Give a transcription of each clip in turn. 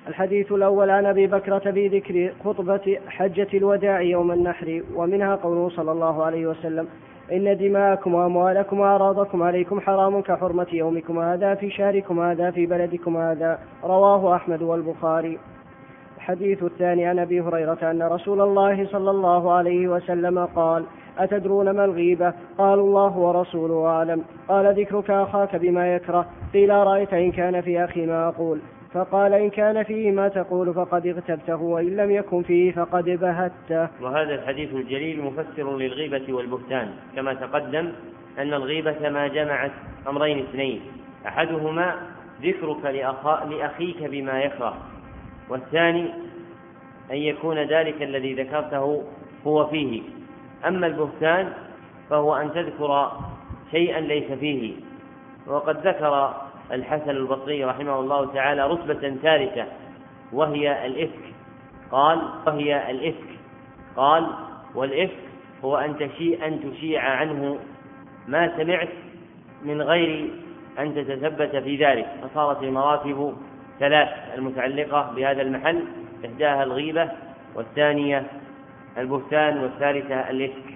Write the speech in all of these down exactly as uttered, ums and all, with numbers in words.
الحديث الأول عن أبي بكرة في ذكر خطبة حجة الوداع يوم النحر، ومنها قوله صلى الله عليه وسلم: إن دماءكم وأموالكم وأعراضكم عليكم حرام كحرمة يومكم هذا في شهركم هذا في بلدكم هذا. رواه أحمد والبخاري. الحديث الثاني عن أبي هريرة أن رسول الله صلى الله عليه وسلم قال: أتدرون ما الغيبة؟ قالوا: الله ورسوله أعلم. قال: ذكرك أخاك بما يكره. قيل: رأيت إن كان في أخي ما أقول؟ فقال: إن كان فيه ما تقول فقد اغتبته، وإن لم يكن فيه فقد بهته. وهذا الحديث الجليل مفسر للغيبة والبهتان، كما تقدم أن الغيبة ما جمعت أمرين اثنين: أحدهما ذكرك لأخيك بما يكره، والثاني أن يكون ذلك الذي ذكرته هو فيه. أما البهتان فهو أن تذكر شيئا ليس فيه. وقد ذكر الحسن البصري رحمه الله تعالى رتبة ثالثة وهي الإفك. قال وهي الإفك قال والإفك هو أن تشيع, أن تشيع عنه ما سمعت من غير أن تتثبت في ذلك. فصارت المراتب ثلاث المتعلقة بهذا المحل: إحداها الغيبة، والثانية البهتان، والثالثة الإفك.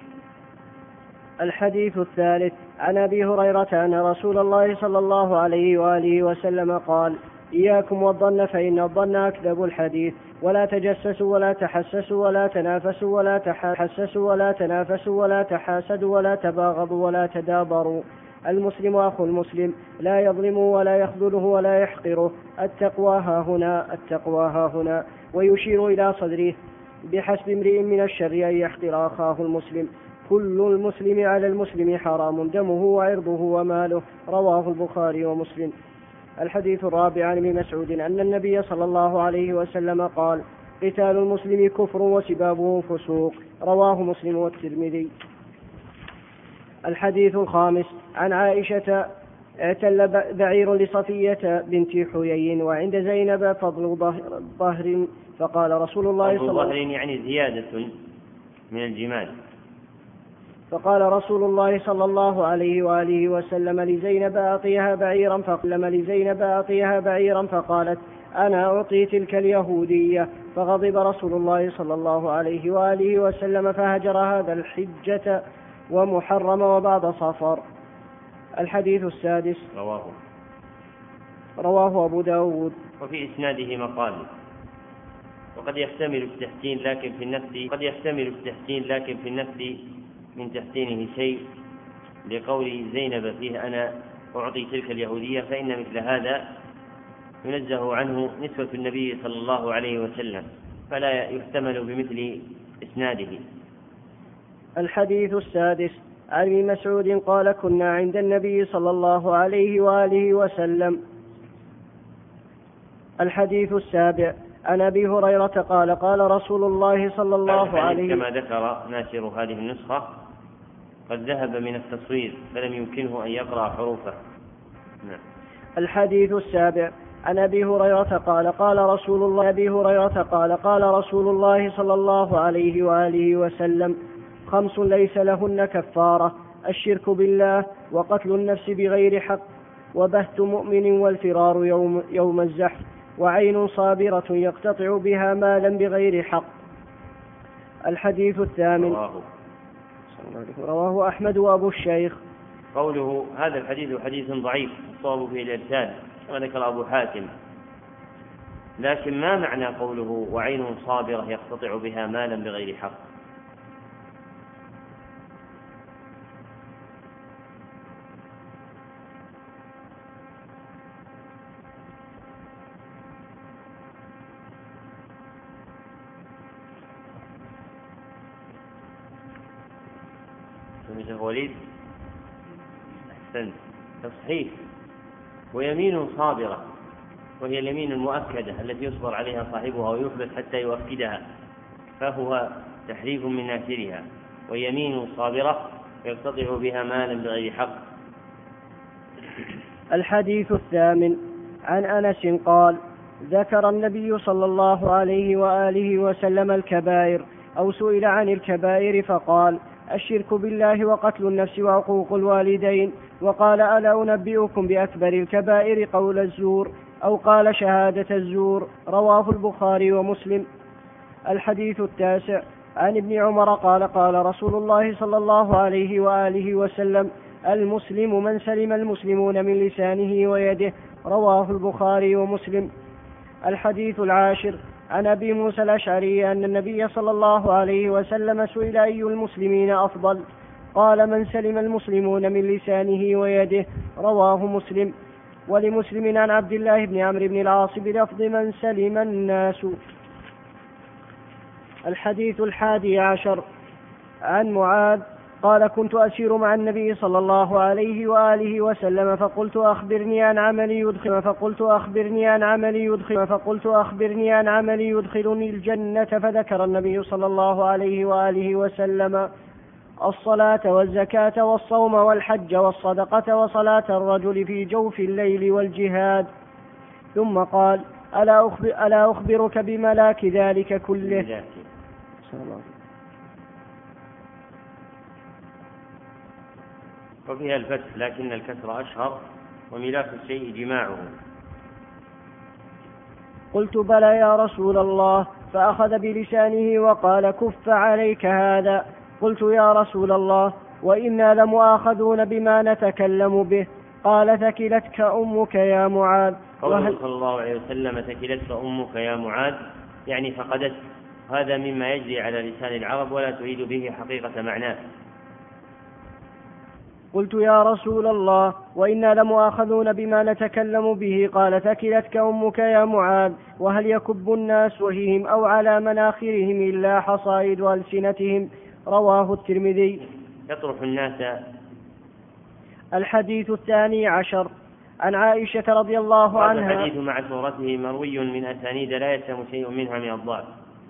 الحديث الثالث عن أبي هريرة أن رسول الله صلى الله عليه وآله وسلم قال: إياكم والظن فإن الظن أكذب الحديث، ولا تجسسوا ولا تحسسوا ولا تنافسوا ولا تحسسوا ولا تنافسوا ولا تحاسدوا ولا تباغضوا ولا تدابروا. المسلم أخو المسلم لا يظلمه ولا يخذله ولا يحقره. التقوى ها هنا التقوى ها هنا. ويشير إلى صدره: بحسب امرئ من الشر أن يحقر أخاه المسلم. كل المسلم على المسلم حرام دمه وعرضه وماله. رواه البخاري ومسلم. الحديث الرابع عن ابن مسعود أن النبي صلى الله عليه وسلم قال: قتال المسلم كفر وسبابه فسوق. رواه مسلم والترمذي. الحديث الخامس عن عائشة: اعتل بعير لصفية بنت حيي وعند زينب فضل ظهر، فقال رسول الله صلى الله عليه وسلم: يعني زيادة من الجمال. فقال رسول الله صلى الله عليه وآله وسلم لزينب: أعطيها بعيرا. فقلم لزينب: أعطيها بعيرا. فقالت: أنا أعطي تلك اليهودية. فغضب رسول الله صلى الله عليه وآله وسلم فهجر هذا الحجة ومحرم وبعد صفر. الحديث السادس رواه رواه أبو داود. وفي إسناده مقال، وقد يحتمل التحسين لكن في النفس قد يحتمل التحسين لكن في النفس من تحسينه شيء، لقول زينب فيه: أنا أعطي تلك اليهودية، فإن مثل هذا ينزه عنه نسبة النبي صلى الله عليه وسلم، فلا يحتمل بمثل إسناده. الحديث السادس عن ابن مسعود قال: كنا عند النبي صلى الله عليه وآله وسلم. الحديث السابع عن أبي هريرة قال: قال رسول الله صلى الله عليه وسلم، كما ذكر ناشر هذه النسخة قد ذهب من التصوير فلم يمكنه أن يقرأ حروفه. نعم. الحديث السابع عن أبي هريرة قال: قال رسول الله أبي هريرة قال: قال رسول الله صلى الله عليه وآله وسلم: خمس ليس لهن كفارة: الشرك بالله، وقتل النفس بغير حق، وبهت مؤمن، والفرار يوم, يوم الزحف، وعين صابرة يقتطع بها مالا بغير حق. الحديث الثامن رواه, رواه أحمد وأبو الشيخ. قوله هذا الحديث حديث ضعيف الصواب فيه الإرسال وذكر أبو حاتم، لكن ما معنى قوله وعين صابرة يقتطع بها مالا بغير حق؟ وليد أحسنت تصحيح. ويمين صابرة وهي اليمين المؤكدة التي يصبر عليها صاحبها ويثبت حتى يؤكدها، فهو تحريف من ناشرها. ويمين صابرة يقتطع بها مالا بغير حق. الحديث الثامن عن أنس قال: ذكر النبي صلى الله عليه وآله وسلم الكبائر، أو سئل عن الكبائر فقال: الشرك بالله، وقتل النفس، وعقوق الوالدين. وقال: ألا أنبئكم بأكبر الكبائر؟ قول الزور. أو قال شهادة الزور. رواه البخاري ومسلم. الحديث التاسع عن ابن عمر قال قال رسول الله صلى الله عليه وآله وسلم: المسلم من سلم المسلمون من لسانه ويده. رواه البخاري ومسلم. الحديث العاشر عن أبي موسى الأشعري أن النبي صلى الله عليه وسلم سئل: أي المسلمين أفضل؟ قال: من سلم المسلمون من لسانه ويده. رواه مسلم. ولمسلم عن عبد الله بن عمرو بن العاص بلفظ: من سلم الناس. الحديث الحادي عشر عن معاذ قال: كنت أسير مع النبي صلى الله عليه وآله وسلم فقلت: أخبرني عن عمل يدخل فقلت أخبرني عن عمل يدخل فقلت أخبرني عن عمل يدخلني الجنة. فذكر النبي صلى الله عليه وآله وسلم الصلاة والزكاة والصوم والحج والصدقة وصلاة الرجل في جوف الليل والجهاد. ثم قال: ألا أخبر ألا أخبرك بملاك ذلك كله؟ وفيها الفتح لكن الكسر أشهر، وملاك الشيء جماعه. قلت: بلى يا رسول الله. فأخذ بلسانه وقال: كف عليك هذا. قلت: يا رسول الله، وإنا لمؤاخذون بما نتكلم به. قال: ثكلتك أمك يا معاذ. قوله صلى الله عليه وسلم: ثكلتك أمك يا معاذ، يعني فقدت. هذا مما يجري على لسان العرب ولا تريد به حقيقة معناه. قلت: يا رسول الله، وإنا لمؤاخذون بما نتكلم به. قال: ثكلتك أمك يا معاذ. وهل يكب الناس وجههم أو على مناخرهم إلا حصائد ألسنتهم؟ رواه الترمذي. يطرح الناس. الحديث الثاني عشر عن عائشة رضي الله عنها. الحديث مع صورته مروي من أسانيد لا يسلم شيء منها من الضعف.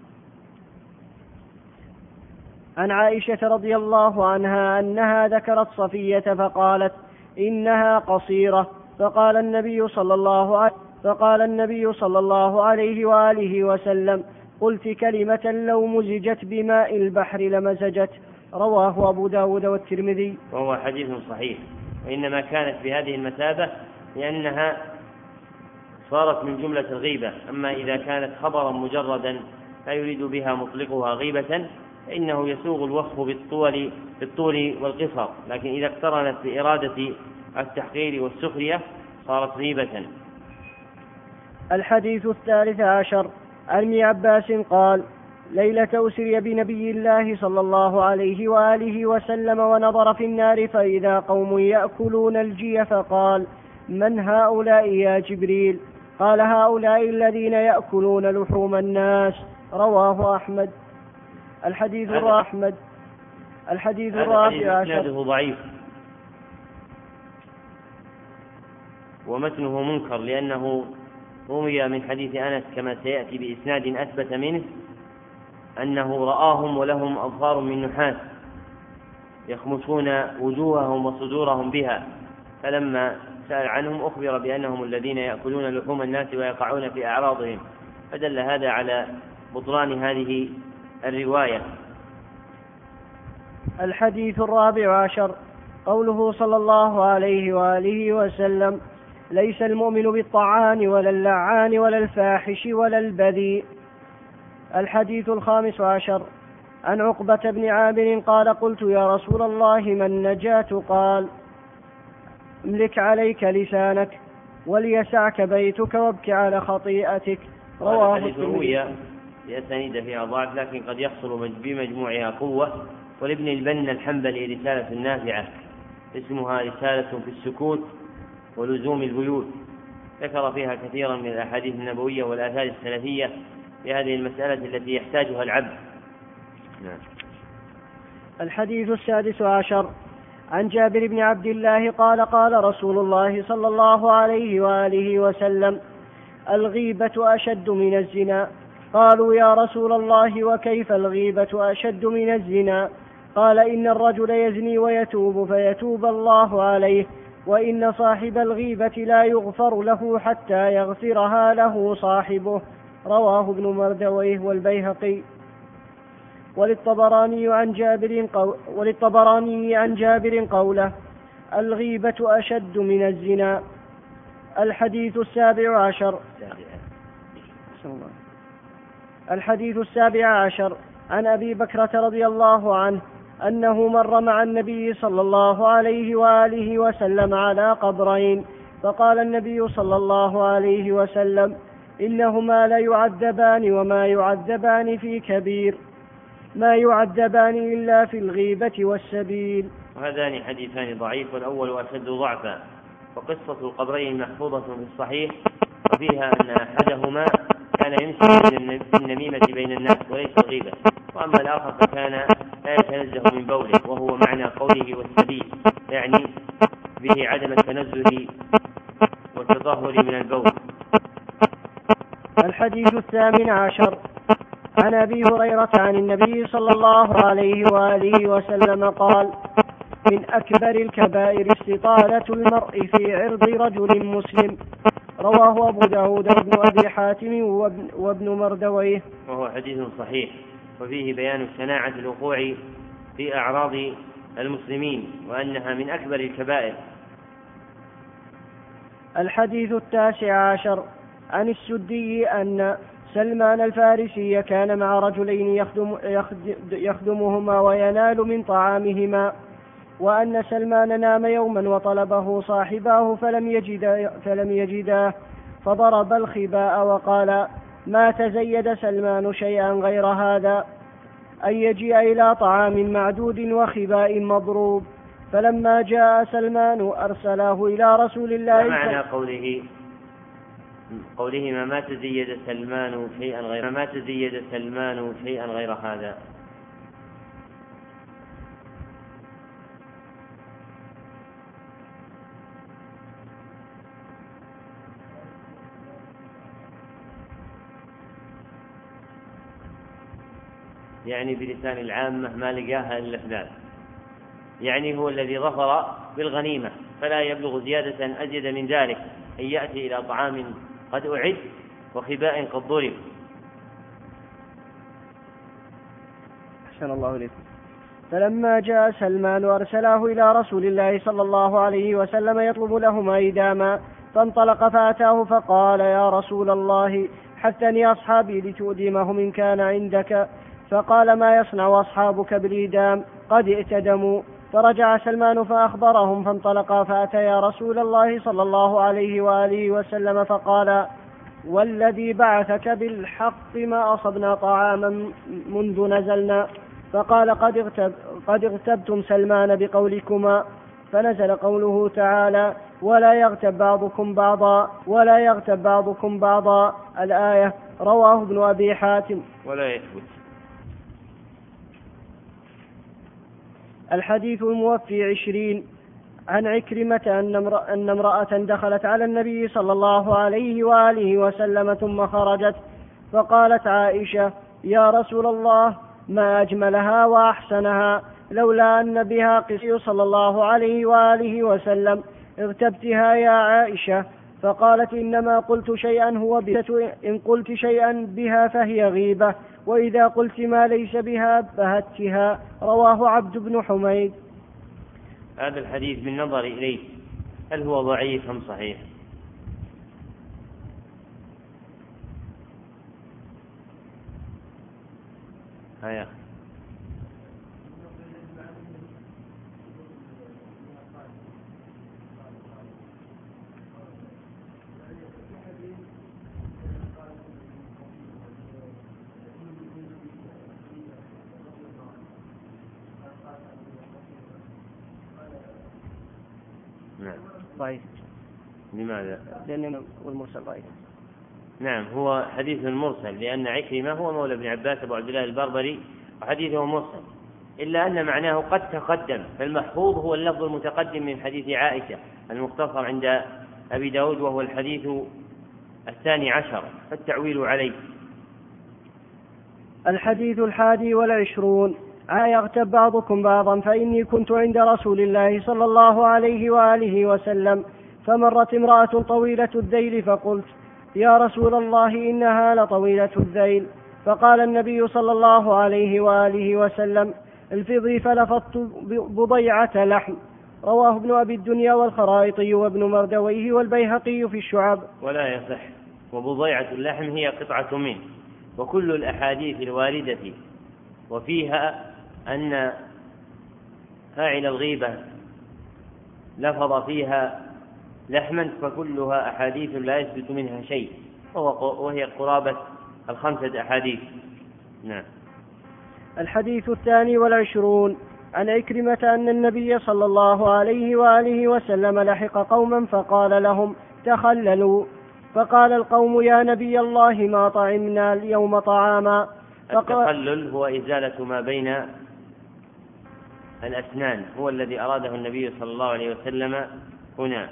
عن عائشة رضي الله عنها أنها ذكرت صفية فقالت: إنها قصيرة. فقال النبي صلى الله عليه فقال النبي صلى الله عليه وآله وسلم: قلت كلمة لو مزجت بماء البحر لمزجت. رواه أبو داود والترمذي. وهو حديث صحيح، وإنما كانت بهذه المثابة لأنها صارت من جملة الغيبة. أما إذا كانت خبرا مجردا لا يريد بها مطلقها غيبة فإنه يسوغ الوصف بالطول, بالطول والقصر، لكن إذا اقترنت بإرادة التحقير والسخرية صارت غيبة. الحديث الثالث عشر عن ابن عباس قال: ليلة أسري بنبي الله صلى الله عليه وآله وسلم ونظر في النار فإذا قوم يأكلون الجي فقال: من هؤلاء يا جبريل؟ قال: هؤلاء الذين يأكلون لحوم الناس. رواه أحمد. الحديث الرابع الحديث الرابع عشر ضعيف ومتنه منكر، لأنه روي من حديث أنس كما سيأتي بإسناد أثبت منه أنه رآهم ولهم أظفار من نحاس يخمسون وجوههم وصدورهم بها، فلما سأل عنهم أخبر بأنهم الذين يأكلون لحوم الناس ويقعون في أعراضهم، فدل هذا على بطلان هذه الرواية. الحديث الرابع عشر قوله صلى الله عليه وآله وسلم: ليس المؤمن بالطعان ولا اللعان ولا الفاحش ولا البذيء. الحديث الخامس عشر عن عقبة بن عامر قال: قلت يا رسول الله ما النجاة؟ قال: املك عليك لسانك وليسعك بيتك وابك على خطيئتك. رواه الترمذي. بأسانيد فيها ضعف، لكن قد يحصل بمجموعها قوة. ولابن البنا الحنبلي رسالة نافعة اسمها رسالة في السكوت ولزوم البيوت، ذكر فيها كثيرا من الأحاديث النبوية والآثار السلفية في هذه المسألة التي يحتاجها العبد. نعم. الحديث السادس عشر عن جابر بن عبد الله قال: قال رسول الله صلى الله عليه وآله وسلم: الغيبة أشد من الزنا. قالوا: يا رسول الله وكيف الغيبة أشد من الزنا؟ قال: إن الرجل يزني ويتوب فيتوب الله عليه، وإن صاحب الغيبة لا يغفر له حتى يغفرها له صاحبه. رواه ابن مردويه والبيهقي. وللطبراني عن جابر قو... وللطبراني عن جابر قوله: الغيبة أشد من الزنا. الحديث السابع عشر الحديث السابع عشر عن أبي بكرة رضي الله عنه أنه مر مع النبي صلى الله عليه وآله وسلم على قبرين، فقال النبي صلى الله عليه وسلم: إنهما لا يعذبان وما يعذبان في كبير، ما يعذبان إلا في الغيبة والسبيل. وهذان حديثان ضعيف، والأول أشد ضعفا، وقصة القبرين محفوظة في الصحيح، وفيها أن أحدهما كان يمشي بالنميمة بين الناس وليس الغيبة، وأما الآخر فكان لا يتنزه من بوله، وهو معنى قوله والسبيل، يعني به عدم التنزه والتطهر من البول. الحديث الثامن عشر عن أبي هريرة عن النبي صلى الله عليه وآله وسلم قال: من أكبر الكبائر استطالة المرء في عرض رجل مسلم. رواه أبو داود وابن أبي حاتم وابن, وابن مردويه. وهو حديث صحيح، وفيه بيان شناعة الوقوع في أعراض المسلمين، وأنها من أكبر الكبائر. الحديث التاسع عشر عن السدي أن سلمان الفارسي كان مع رجلين يخدم يخدمهما وينال من طعامهما، وأن سلمان نام يوما وطلبه صاحباه فلم يجدا فلم يجداه فضرب الخباء وقال: ما تزيد سلمان شيئا غير هذا، أن يجيء إلى طعام معدود وخباء مضروب. فلما جاء سلمان أرسله إلى رسول الله. ما معنى قوله قولهما ما تزيد سلمان شيئا غير ما تزيد سلمان شيئا غير هذا؟ يعني بلسان العامة ما لقاها إلا فلان، يعني هو الذي ظفر بالغنيمة، فلا يبلغ زيادة أزيد من ذلك، أن يأتي إلى طعام قد أعد وخباء قد ضرب. أحسن الله إليكم. فلما جاء سلمان أرسله إلى رسول الله صلى الله عليه وسلم يطلب لهما إداما، فانطلق فأتاه فقال: يا رسول الله، حثني أصحابي لتؤدمهم إن كان عندك. فقال: ما يصنع أصحابك بالإدام؟ قد ائتدموا. فرجع سلمان فأخبرهم، فانطلقا فأتيا رسول الله صلى الله عليه وآله وسلم فقال: والذي بعثك بالحق ما أصبنا طعاما منذ نزلنا. فقال: قد, اغتب قد اغتبتم سلمان بقولكما. فنزل قوله تعالى: ولا يغتب بعضكم بعضا ولا يغتب بعضكم بعضا، الآية. رواه ابن أبي حاتم. ولا يثبت. الحديث الموفي عشرين عن عكرمة أن امرأة دخلت على النبي صلى الله عليه وآله وسلم ثم خرجت، فقالت عائشة: يا رسول الله، ما أجملها وأحسنها، لولا أن بها قصي صلى الله عليه وآله وسلم اغتبتها يا عائشة. فقالت: إنما قلت شيئا هو بها، إن قلت شيئا بها فهي غيبة، وإذا قلت ما ليس بها بهتها. رواه عبد بن حميد. هذا الحديث بالنظر إليه هل هو ضعيف أم صحيح؟ هيا. نعم. ضعيف. لماذا؟ لأنه والمرسل ضعيف. نعم، هو حديث مرسل، لأن عكرمة هو مولى ابن عباس أبو عبد الله البربري، وحديثه مرسل، إلا أن معناه قد تقدم، فالمحفوظ هو اللفظ المتقدم من حديث عائشة المختصر عند أبي داود، وهو الحديث الثاني عشر، فالتعويل عليه. الحديث الحادي والعشرون: يغتب بعضكم بعضا، فإني كنت عند رسول الله صلى الله عليه وآله وسلم، فمرت امرأة طويلة الذيل، فقلت: يا رسول الله، إنها لطويلة الذيل. فقال النبي صلى الله عليه وآله وسلم: الفضي، فلفظت بضيعة لحم. رواه ابن أبي الدنيا والخرائطي وابن مردويه والبيهقي في الشعب. ولا يصح. وبضيعة اللحم هي قطعة منه. وكل الأحاديث الواردة وفيها أن فاعل الغيبة لفظ فيها لحما فكلها أحاديث لا يثبت منها شيء، وهي قرابة الخمسة أحاديث. نعم. الحديث الثاني والعشرون عن عكرمة أن النبي صلى الله عليه وآله وسلم لحق قوما فقال لهم تخللوا، فقال القوم يا نبي الله ما طعمنا اليوم طعاما. التخلل هو إزالة ما بين الأسنان، هو الذي أراده النبي صلى الله عليه وسلم هنا.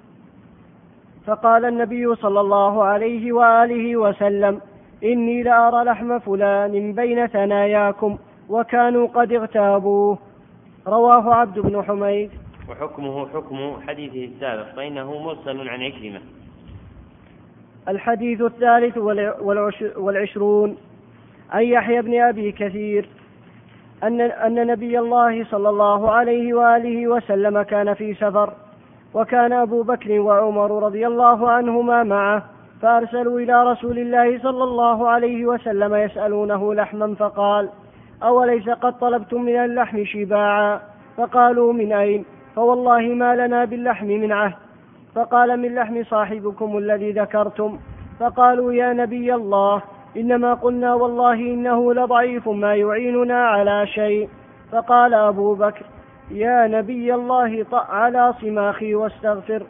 فقال النبي صلى الله عليه وآله وسلم إني لأرى لحم فلان بين ثناياكم، وكانوا قد اغتابوه. رواه عبد بن حميد. وحكمه حكم حديثه السابق فإنه مرسل عن عكرمة. الحديث الثالث والعشرون عن يحيى بن أبي كثير أن, أن نبي الله صلى الله عليه وآله وسلم كان في سفر، وكان أبو بكر وعمر رضي الله عنهما معه، فأرسلوا إلى رسول الله صلى الله عليه وسلم يسألونه لحما، فقال أوليس قد طلبتم من اللحم شباعا؟ فقالوا من أين؟ فوالله ما لنا باللحم من عهد. فقال من لحم صاحبكم الذي ذكرتم. فقالوا يا نبي الله إنما قلنا والله إنه لضعيف ما يعيننا على شيء. فقال أبو بكر يا نبي الله طأ على صماخي واستغفر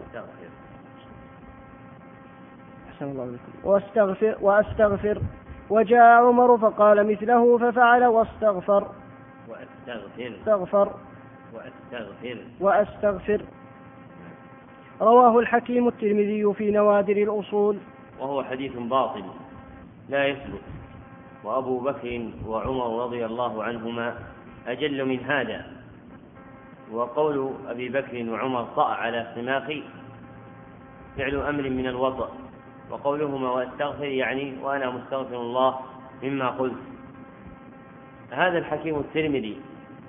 واستغفر واستغفر. وجاء عمر فقال مثله ففعل واستغفر واستغفر واستغفر واستغفر. رواه الحكيم الترمذي في نوادر الأصول. وهو حديث باطل لا يثبت. وأبو بكر وعمر رضي الله عنهما أجل من هذا. وقول أبي بكر وعمر طأ على صماخي فعل أمر من الوطأ، وقولهما واستغفر يعني وأنا مستغفر الله مما قلت. هذا الحكيم الترمذي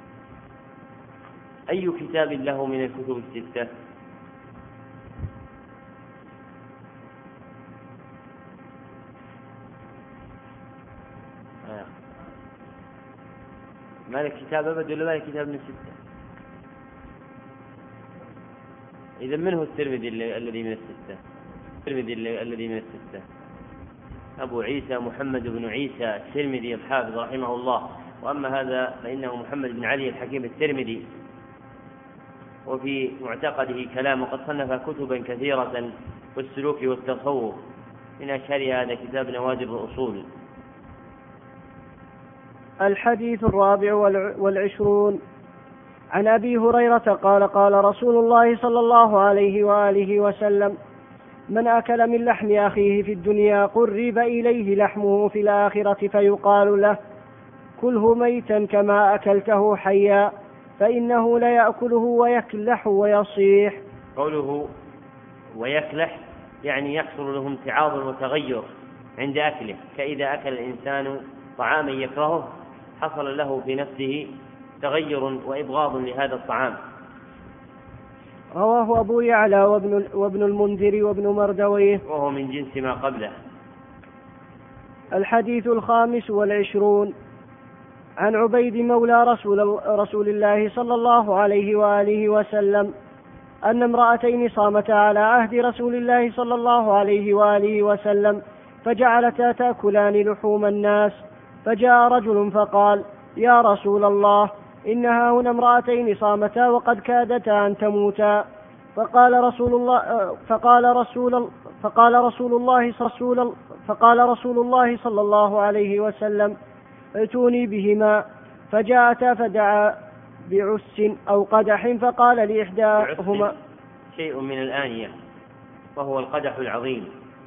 أي كتاب له من الكتب الستة؟ آه. ما لك كتاب أبد ولا ما لك كتاب من الستة؟ إذا منه الترمذي الذي من الستة؟ الترمذي الذي من الستة أبو عيسى محمد بن عيسى الترمذي الحافظ رحمه الله. وأما هذا فإنه محمد بن علي الحكيم الترمذي، وفي معتقده كلام، وقد صنف كتبا كثيرة في السلوك والتصوف، من أشهرها هذا كتاب نوادر الأصول. الحديث الرابع والعشرون عن أبي هريرة قال قال رسول الله صلى الله عليه وآله وسلم من أكل من لحم أخيه في الدنيا قرب إليه لحمه في الآخرة، فيقال له كله ميتا كما أكلته حيا، فإنه لا يأكله ويكلح ويصيح. قوله ويكلح يعني يحصل له امتعاض وتغير عند أكله، كإذا أكل الإنسان طعاما يكرهه حصل له في نفسه تغير وإبغاض لهذا الطعام. رواه أبو يعلى وابن, وابن المنذر وابن مردويه، وهو من جنس ما قبله. الحديث الخامس والعشرون عن عبيد مولى رسول, رسول الله صلى الله عليه وآله وسلم أن امرأتين صامتا على عهد رسول الله صلى الله عليه وآله وسلم، فجعلتا تأكلان لحوم الناس، فجاء رجل فقال يا رسول الله إنها هنا امرأتين صامتا وقد كادتا أن تموتا. فقال رسول الله فقال رسول فقال رسول الله رسول فقال رسول الله صلى الله عليه وسلم ائتوني بهما. فجاءتا فدعا بعس أو قدح، فقال لإحداهما شيء من الآنية وهو القدح العظيم،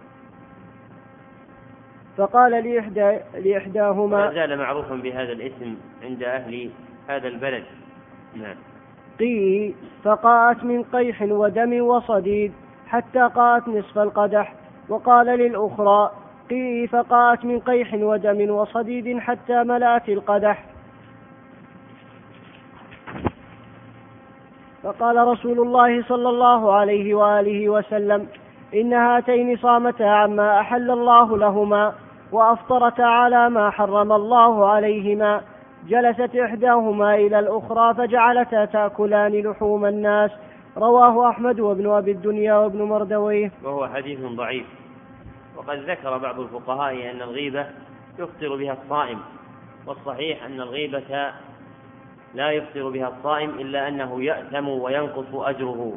فقال لإحدى لإحداهما ما زال معروفا بهذا الاسم عند أهل هذا البلد. نعم. قي فقاءت من قيح ودم وصديد حتى قاءت نصف القدح. وقال للأخرى قي فقاءت من قيح ودم وصديد حتى ملأت القدح. فقال رسول الله صلى الله عليه وآله وسلم: إن هاتين صامتا عما أحل الله لهما وأفطرتا على ما حرم الله عليهما. جلست إحداهما إلى الأخرى فجعلتا تأكلان لحوم الناس. رواه أحمد وابن أبي الدنيا وابن مردويه. وهو حديث ضعيف. وقد ذكر بعض الفقهاء أن الغيبة يفطر بها الصائم، والصحيح أن الغيبة لا يفطر بها الصائم إلا أنه يأثم وينقص أجره.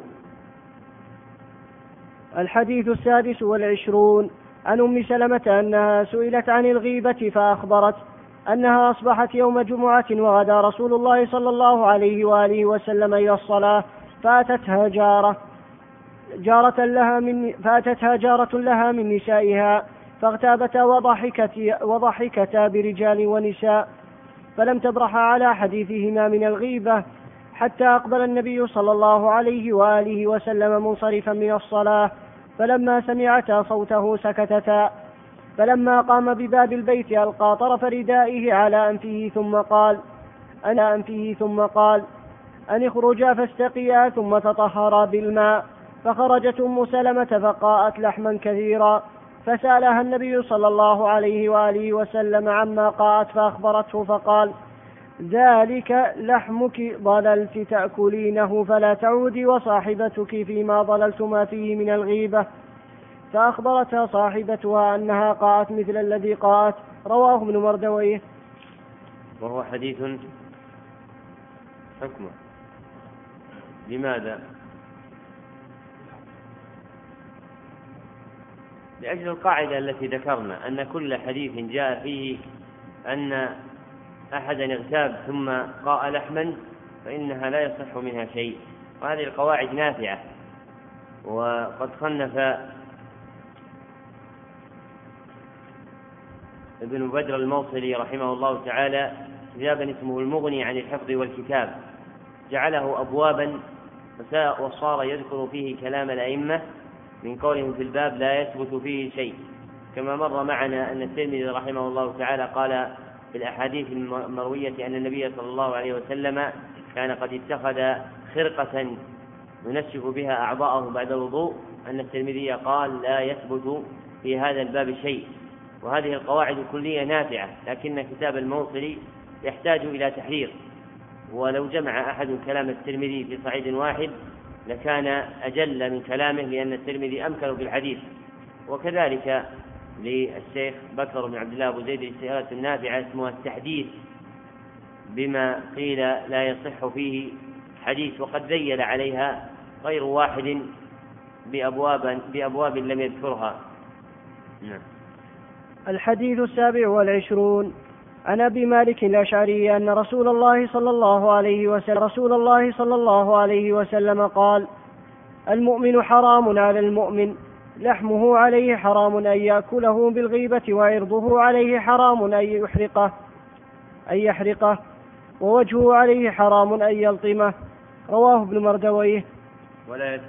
الحديث السادس والعشرون عن أم سلمة أنها سئلت عن الغيبة فأخبرت أنها أصبحت يوم جمعة وغدا رسول الله صلى الله عليه وآله وسلم إلى الصلاة فأتتها جارة جارة لها من فأتتها جارة لها من نسائها فاغتابتا وضحكتا, وضحكتا برجال ونساء، فلم تبرح على حديثهما من الغيبة حتى أقبل النبي صلى الله عليه وآله وسلم منصرفا من الصلاة، فلما سمعتا صوته سكتتا. فلما قام بباب البيت ألقى طرف ردائه على أنفه ثم قال أنا أنفه ثم قال أن اخرجا فاستقيا ثم تطهرا بالماء. فخرجت أم سلمة فقاءت لحما كثيرا، فسألها النبي صلى الله عليه وآله وسلم عما قاءت فأخبرته فقال: ذلك لحمك ضللت تأكلينه فلا تعودي وصاحبتك فيما ضللتما فيه من الغيبة. فأخبرتها صاحبتها أنها قاءت مثل الذي قاءت. رواه ابن مردويه. وهو حديث حكمه. لماذا؟ لأجل القاعدة التي ذكرنا أن كل حديث جاء فيه أن أحدا اغتاب ثم قاء لحما فإنها لا يصح منها شيء، وهذه القواعد نافعة. وقد صنف ابن بدر الموصلي رحمه الله تعالى كتابا اسمه المغني عن الحفظ والكتاب، جعله أبوابا وصار يذكر فيه كلام الأئمة من قولهم في الباب لا يثبت فيه شيء. كما مر معنا أن الترمذي رحمه الله تعالى قال في الأحاديث المروية أن النبي صلى الله عليه وسلم كان قد اتخذ خرقة ينشف بها أعضاءه بعد الوضوء، أن الترمذي قال لا يثبت في هذا الباب شيء. وهذه القواعد الكلية نافعة، لكن كتاب الموصلي يحتاج إلى تحرير، ولو جمع أحد كلام الترمذي في صعيد واحد لكان أجل من كلامه، لأن الترمذي أمكن بالحديث. وكذلك للشيخ بكر بن عبد الله أبو زيد السيارة النافعة اسمها التحديث بما قيل لا يصح فيه حديث، وقد ذيل عليها غير واحد بأبواب, بأبواب لم يذكرها. نعم. الحديث السابع والعشرون عن أبي مالك الأشعري أن رسول الله صلى الله عليه وسلم رسول الله صلى الله عليه وسلم قال: المؤمن حرام على المؤمن، لحمه عليه حرام أن يأكله بالغيبة، وعرضه عليه حرام أن يحرقه أن يحرقه ووجهه عليه حرام أن يلطمه. رواه ابن مردويه. ولا يثبت.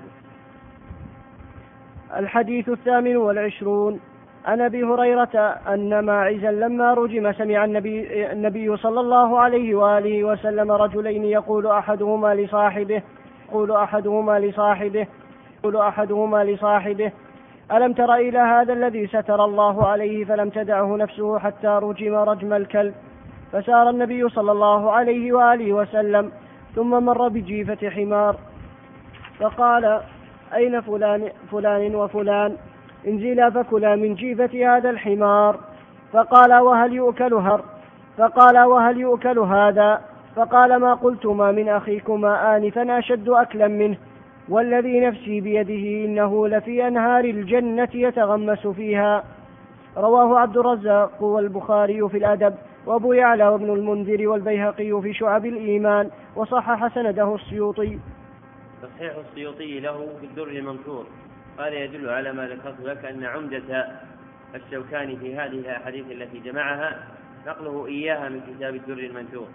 الحديث الثامن والعشرون عن أبي هريرة أن ماعزا لما رجم سمع النبي, النبي صلى الله عليه وآله وسلم رجلين يقول أحدهما لصاحبه يقول أحدهما لصاحبه يقول أحدهما لصاحبه ألم تر إلى هذا الذي ستر الله عليه فلم تدعه نفسه حتى رجم رجم الكلب؟ فسار النبي صلى الله عليه وآله وسلم ثم مر بجيفة حمار فقال: أين فلان, فلان وفلان؟ انزلا فكلا من جيفة هذا الحمار. فقال: وهل يؤكل هر؟ فقال: وهل يؤكل هذا؟ فقال: ما قلتما من أخيكما آنفا أشد أكلا منه، والذي نفسي بيده إنه لفي أنهار الجنة يتغمس فيها. رواه عبد الرزاق والبخاري في الأدب، وأبو يعلى وابن المنذر والبيهقي في شعب الإيمان، وصحح سنده السيوطي. تصحيح السيوطي له في الدر المنثور. هذا يدل على ما ذكرت لك أن عمدة الشوكاني في هذه الأحاديث التي جمعها نقله إياها من كتاب الدر المنثور.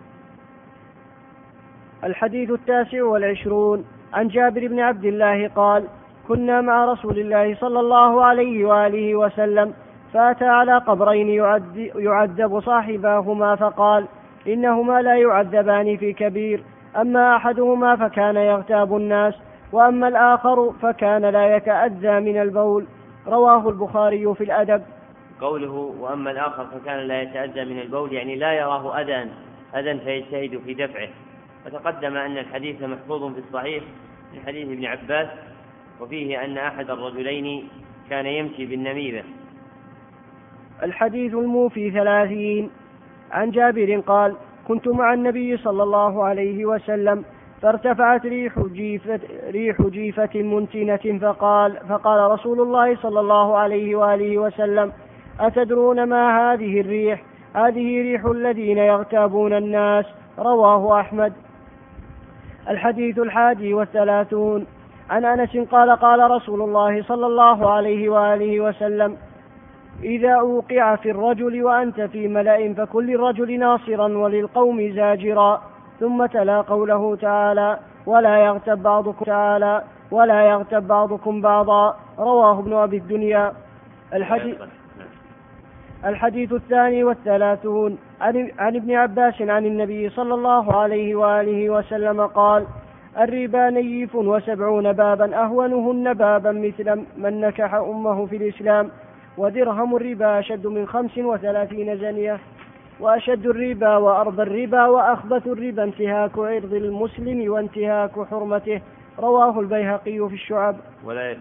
الحديث التاسع والعشرون عن جابر بن عبد الله قال: كنا مع رسول الله صلى الله عليه وآله وسلم فأتى على قبرين يعذب صاحباهما فقال: إنهما لا يعذبان في كبير، أما أحدهما فكان يغتاب الناس، وأما الآخر فكان لا يتأذى من البول. رواه البخاري في الأدب. قوله وأما الآخر فكان لا يتأذى من البول يعني لا يراه أذى أذى فيجتهد في دفعه. وتقدم أن الحديث محفوظ في الصحيح من حديث ابن عباس، وفيه أن أحد الرجلين كان يمشي بالنميمة. الحديث الموفي ثلاثين. عن جابر قال: كنت مع النبي صلى الله عليه وسلم فارتفعت ريح جيفة, ريح جيفة منتنة فقال, فقال رسول الله صلى الله عليه وآله وسلم: أتدرون ما هذه الريح؟ هذه ريح الذين يغتابون الناس. رواه أحمد. الحديث الحادي والثلاثون. عن أنس قال: قال رسول الله صلى الله عليه وآله وسلم: إذا أوقع في الرجل وأنت في ملأ فكن للرجل ناصرا وللقوم زاجرا. ثم تلا قوله تعالى: ولا يغتب بعضكم تعالى ولا يغتب بعضكم بعضا. رواه ابن أبي الدنيا. الحديث, الحديث الثاني والثلاثون. عن, عن ابن عباس عن النبي صلى الله عليه وآله وسلم قال: الربا نيف وسبعون بابا أهونهن بابا مثل من نكح أمه في الإسلام، ودرهم الربا أشد من خمس وثلاثين زنية، وأشد الربا وأرض الربا وأخبث الربا انتهاك عرض المسلم وانتهاك حرمته. رواه البيهقي في الشعب. ولا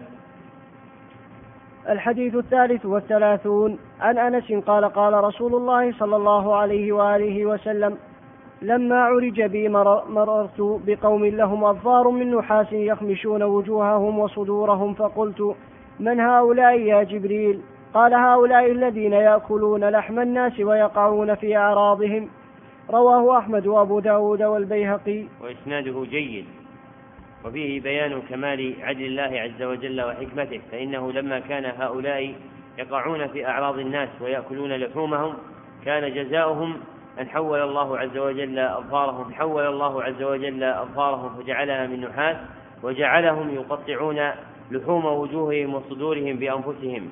الحديث الثالث والثلاثون. عن أنس قال: قال رسول الله صلى الله عليه وآله وسلم: لما عرج بي مررت بقوم لهم أظفار من نحاس يخمشون وجوههم وصدورهم، فقلت: من هؤلاء يا جبريل؟ قال: هؤلاء الذين يأكلون لحم الناس ويقعون في أعراضهم. رواه أحمد وأبو داود والبيهقي. وإسناده جيد، وفيه بيان كمال عدل الله عز وجل وحكمته، فإنه لما كان هؤلاء يقعون في أعراض الناس ويأكلون لحومهم كان جزاؤهم أن حول الله عز وجل أظفارهم حول الله عز وجل أظفارهم فجعلها من نحاس، وجعلهم يقطعون لحوم وجوههم وصدورهم بأنفسهم.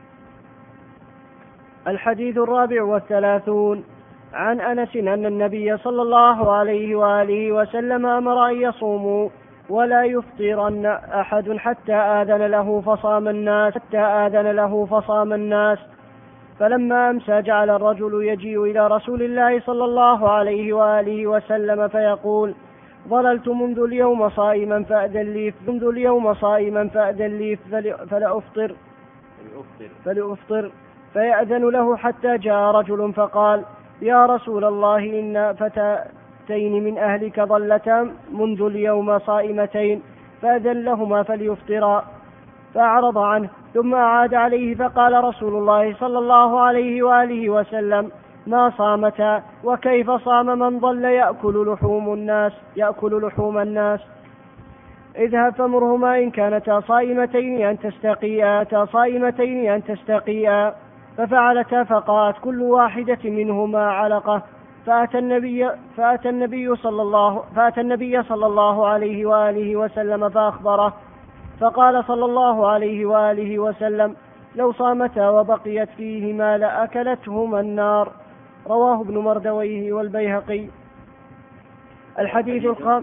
الحديث الرابع والثلاثون. عن أنس أن النبي صلى الله عليه وآله وسلم أمر أن يصوموا ولا يفطرن أحد حتى آذن له فصام الناس حتى آذن له فصام الناس. فلما أمسى جعل الرجل يجيء إلى رسول الله صلى الله عليه وآله وسلم فيقول: ظللت منذ اليوم صائما فأذن لي منذ اليوم صائما فأذن لي فلأفطر فلأفطر فيأذن له حتى جاء رجل فقال: يا رسول الله إن فتاتين من أهلك ظلتا منذ اليوم صائمتين فأذن لهما فليفطرا. فأعرض عنه ثم أعاد عليه فقال رسول الله صلى الله عليه وآله وسلم: ما صامتا؟ وكيف صام من ظل يأكل لحوم الناس يأكل لحوم الناس؟ اذهب فمرهما إن كانتا صائمتين أن تستقيا صائمتين أن تستقيا. ففعلتا فقالت كل واحدة منهما علقة. فأتى النبي فأتى النبي صلى الله فأتى النبي صلى الله عليه وآله وسلم فأخبره، فقال صلى الله عليه وآله وسلم: لو صامتا وبقيت فيهما لأكلتهما النار. رواه ابن مردويه والبيهقي. الحديث الخامس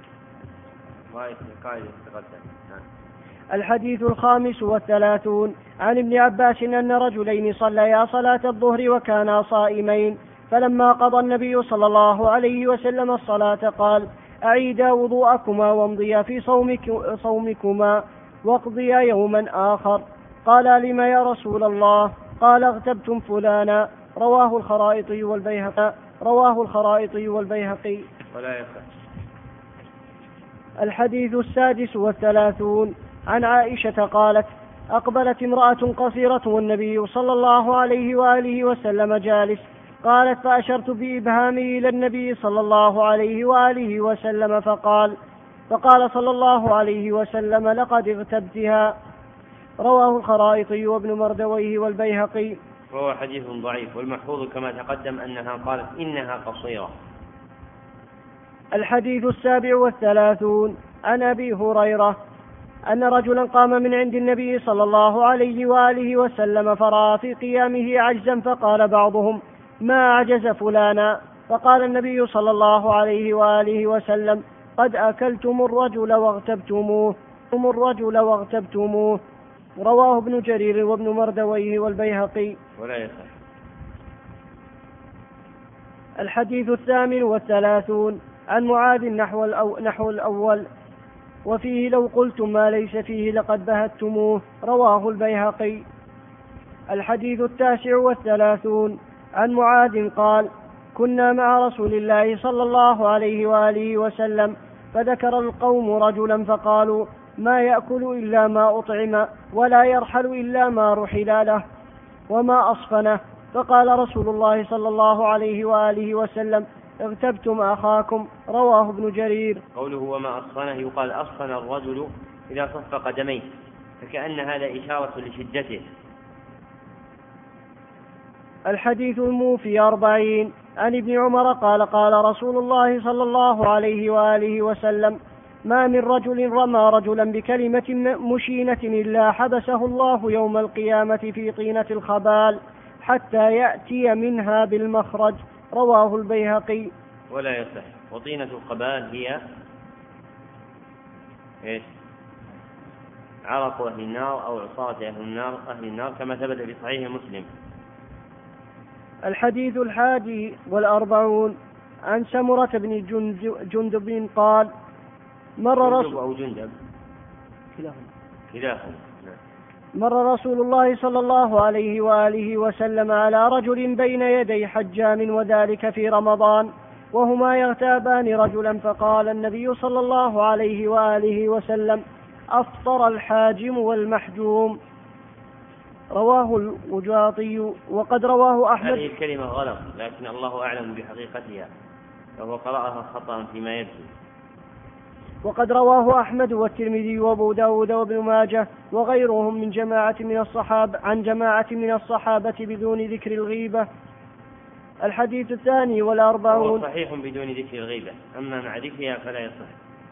الحديث الخامس والثلاثون. عن ابن عباس أن رجلين صليا صلاة الظهر وكانا صائمين، فلما قضى النبي صلى الله عليه وسلم الصلاة قال: أعيدا وضوءكما وامضيا في صومك صومكما واقضيا يوما آخر. قال: لما يا رسول الله؟ قال: اغتبتم فلانا. رواه الخرائطي والبيهقي رواه الخرائطي والبيهقي. ولا يصح. الحديث السادس والثلاثون. عن عائشة قالت: أقبلت امرأة قصيرة والنبي صلى الله عليه وآله وسلم جالس، قالت: فأشرت بإبهامي إلى النبي صلى الله عليه وآله وسلم فقال فقال صلى الله عليه وسلم: لقد اغتبتها. رواه الخرائطي وابن مردويه والبيهقي. وهو حديث ضعيف، والمحفوظ كما تقدم أنها قالت إنها قصيرة. الحديث السابع والثلاثون. عن أبي هريرة أن رجلا قام من عند النبي صلى الله عليه وآله وسلم فرأى في قيامه عجزا، فقال بعضهم: ما عجز فلانا؟ فقال النبي صلى الله عليه وآله وسلم: قد أكلتم الرجل واغتبتموه الرجل واغتبتموه. رواه ابن جرير وابن مردويه والبيهقي. ولا يصح. الحديث الثامن والثلاثون عن معاذ نحو, الأو نحو الأول، وفيه: لو قلتم ما ليس فيه لقد بهتموه. رواه البيهقي. الحديث التاسع والثلاثون عن معاذ قال: كنا مع رسول الله صلى الله عليه وآله وسلم، فذكر القوم رجلا فقالوا: ما يأكل إلا ما أطعم، ولا يرحل إلا ما رحل له، وما أصفنه. فقال رسول الله صلى الله عليه وآله وسلم: اغتبتم أخاكم. رواه ابن جرير. قوله وما أصفنه يقال أصفن الرجل إذا صف قدميه، فكأن هذا إشارة لشدته. الحديث الموفي أربعين عن ابن عمر قال: قال رسول الله صلى الله عليه وآله وسلم: ما من رجل رمى رجلا بكلمة مشينة إلا حبسه الله يوم القيامة في طينة الخبال حتى يأتي منها بالمخرج. رواه البيهقي. ولا يصح. وطينة الخبال هي إيش؟ عرق أهل النار أو عصاة أهل النار أهل النار كما ثبت في صحيح مسلم. الحديث الحادي والأربعون عن سمرة بن جندب قال: مر رسول أو جندب كلاهما مر رسول الله صلى الله عليه وآله وسلم على رجل بين يدي حجام، وذلك في رمضان، وهما يغتابان رجلا، فقال النبي صلى الله عليه وآله وسلم: أفطر الحاجم والمحجوم. رواه الوجاطي. وقد رواه أحمد. هذه الكلمة غلط، لكن الله أعلم بحقيقتها، فهو قرأها خطأ فيما يبدو. وقد رواه أحمد والترمذي وأبو داود وابن ماجه وغيرهم من جماعة من الصحابة عن جماعة من الصحابة بدون ذكر الغيبة. الحديث الثاني والأربعون. هو صحيح بدون ذكر الغيبة، أما مع ذكرها فلا يصح.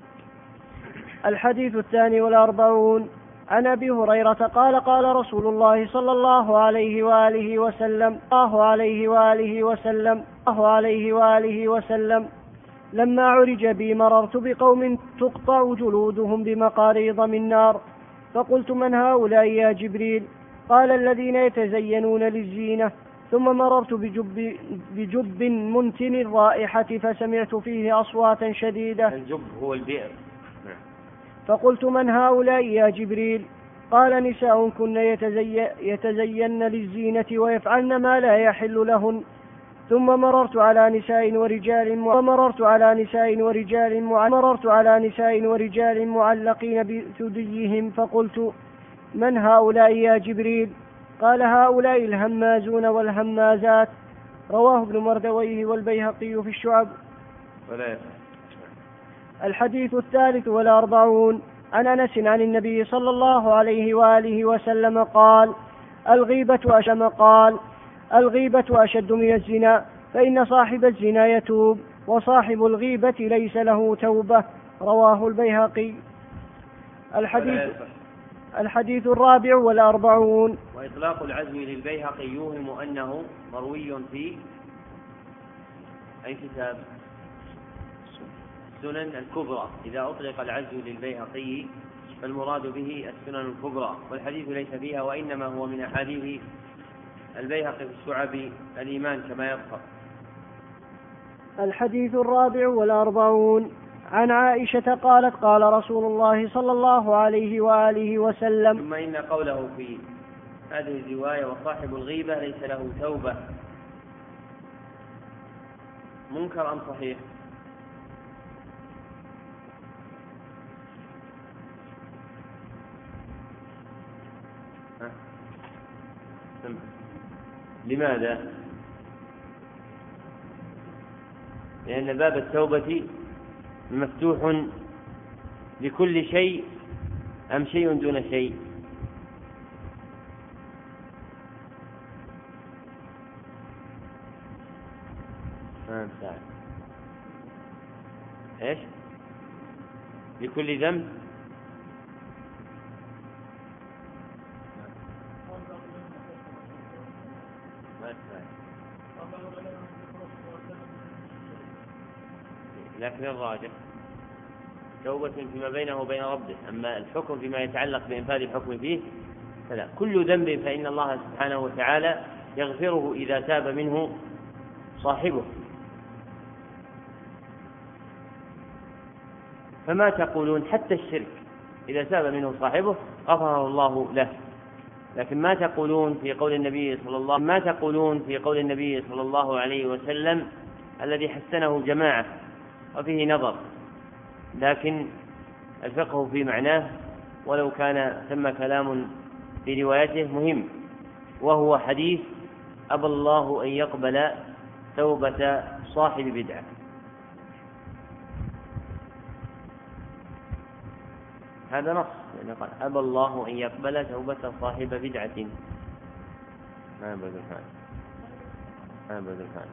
الحديث الثاني والأربعون عن أبي هريرة قال: قال رسول الله صلى الله عليه وآله وسلم الله عليه وآله وسلم الله عليه وآله وسلم لما عرج بي مررت بقوم تقطع جلودهم بمقاريض من نار، فقلت: من هؤلاء يا جبريل؟ قال: الذين يتزينون للزينة. ثم مررت بجب, بجب منتن الرائحة، فسمعت فيه أصواتا شديدة. الجب هو البئر. فقلت: من هؤلاء يا جبريل؟ قال: نساء كن يتزي يتزين للزينة ويفعلن ما لا يحل لهن. ثم مررت على نساء ورجال ومررت على نساء ورجال مررت على نساء ورجال معلقين بثديهم، فقلت: من هؤلاء يا جبريل؟ قال: هؤلاء الهمازون والهمازات. رواه ابن مردويه والبيهقي في الشعب. ولا الحديث الثالث والأربعون عن أنس عن النبي صلى الله عليه وآله وسلم قال: الغيبة أشم قال الغيبة أشد من الزنا، فإن صاحب الزنا يتوب، وصاحب الغيبة ليس له توبة. رواه البيهقي. الحديث الحديث الرابع والأربعون. وإطلاق العزم للبيهقي يوهم أنه مروي في أي كتاب؟ السنن الكبرى. إذا أطلق العزم للبيهقي فالمراد به السنن الكبرى، والحديث ليس فيها، وإنما هو من أحاديث البيهقي في الشعب الإيمان كما يظهر. الحديث الرابع والأربعون عن عائشة قالت: قال رسول الله صلى الله عليه وآله وسلم. ثم إن قوله في هذه الرواية: وصاحب الغيبة ليس له توبة، منكر أم صحيح؟ لماذا؟ لأن باب التوبة مفتوح لكل شيء أم شيء دون شيء؟ ما مساعد. إيش؟ لكل ذنب؟ لكن الراجح توبة فيما بينه وبين ربه، أما الحكم فيما يتعلق بإنفاذ الحكم فيه فلا. كل ذنب فإن الله سبحانه وتعالى يغفره إذا تاب منه صاحبه. فما تقولون حتى الشرك إذا تاب منه صاحبه غفره الله له، لكن ما تقولون في قول النبي صلى الله ما تقولون في قول النبي صلى الله عليه وسلم الذي حسنه جماعة وفيه نظر، لكن الفقه في معناه ولو كان ثم كلام في روايته مهم، وهو حديث أبى الله أن يقبل توبة صاحب بدعة. هذا نص، يعني قال أبى الله أن يقبل توبة صاحب بدعة. ما بدل هذا ما بدل هذا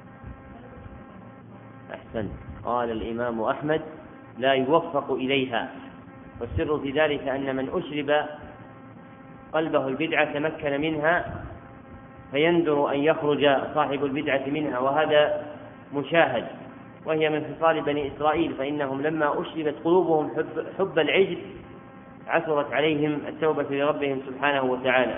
أحسن. قال الإمام أحمد لا يوفق إليها، والسر في ذلك أن من أشرب قلبه البدعة تمكن منها، فيندر أن يخرج صاحب البدعة منها، وهذا مشاهد، وهي من خصال بني إسرائيل، فإنهم لما أشربت قلوبهم حب, حب العجل عثرت عليهم التوبة لربهم سبحانه وتعالى.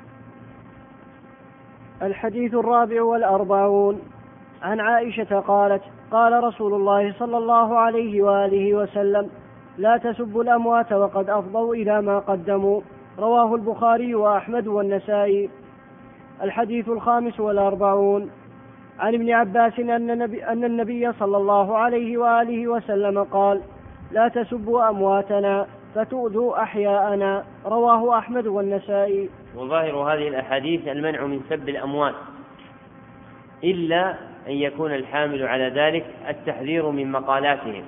الحديث الرابع والأربعون عن عائشة قالت قال رسول الله صلى الله عليه وآله وسلم لا تسبوا الأموات وقد أفضوا إلى ما قدموا، رواه البخاري وأحمد والنسائي. الحديث الخامس والأربعون عن ابن عباس أن النبي, أن النبي صلى الله عليه وآله وسلم قال لا تسبوا أمواتنا فتؤذوا أحياءنا، رواه أحمد والنسائي. وظاهر هذه الأحاديث المنع من سب الأموات، إلا أن يكون الحامل على ذلك التحذير من مقالاتهم.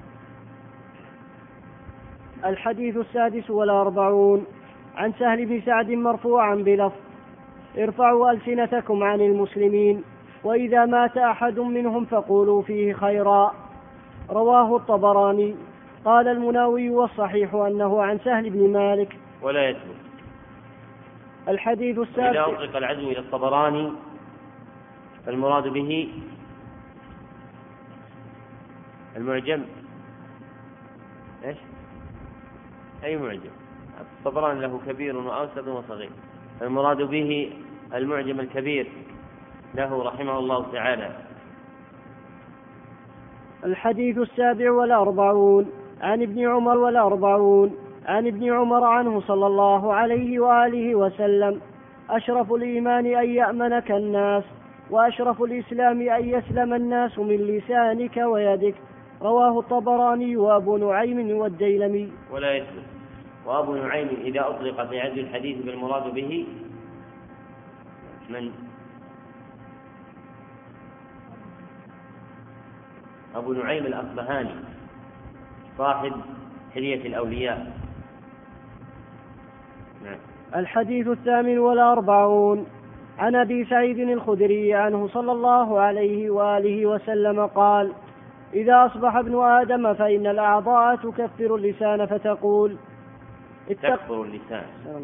الحديث السادس والأربعون عن سهل بن سعد مرفوعا بلفظ ارفعوا ألسنتكم عن المسلمين وإذا مات أحد منهم فقولوا فيه خيرا، رواه الطبراني. قال المناوي والصحيح أنه عن سهل بن مالك ولا يثبت. الحديث السابع إذا أطلق العزو إلى الطبراني فالمراد به المعجم. إيش؟ أي معجم؟ الطبراني له كبير وأوسط وصغير، المراد به المعجم الكبير له رحمه الله تعالى. الحديث السابع والأربعون عن ابن عمر والأربعون عن ابن عمر عنه صلى الله عليه وآله وسلم أشرف الإيمان أن يأمنك الناس، وأشرف الإسلام أن يسلم الناس من لسانك ويدك، رواه الطبراني وأبو نعيم والديلمي. ولا يثبت. وأبو نعيم إذا أطلق في عز الحديث بالمراد به من؟ أبو نعيم الأصبهاني صاحب حلية الأولياء. نعم. الحديث الثامن والأربعون عن أبي سعيد الخدري عنه صلى الله عليه وآله وسلم قال إذا أصبح ابن آدم فإن الأعضاء تكفر اللسان فتقول تكفر اللسان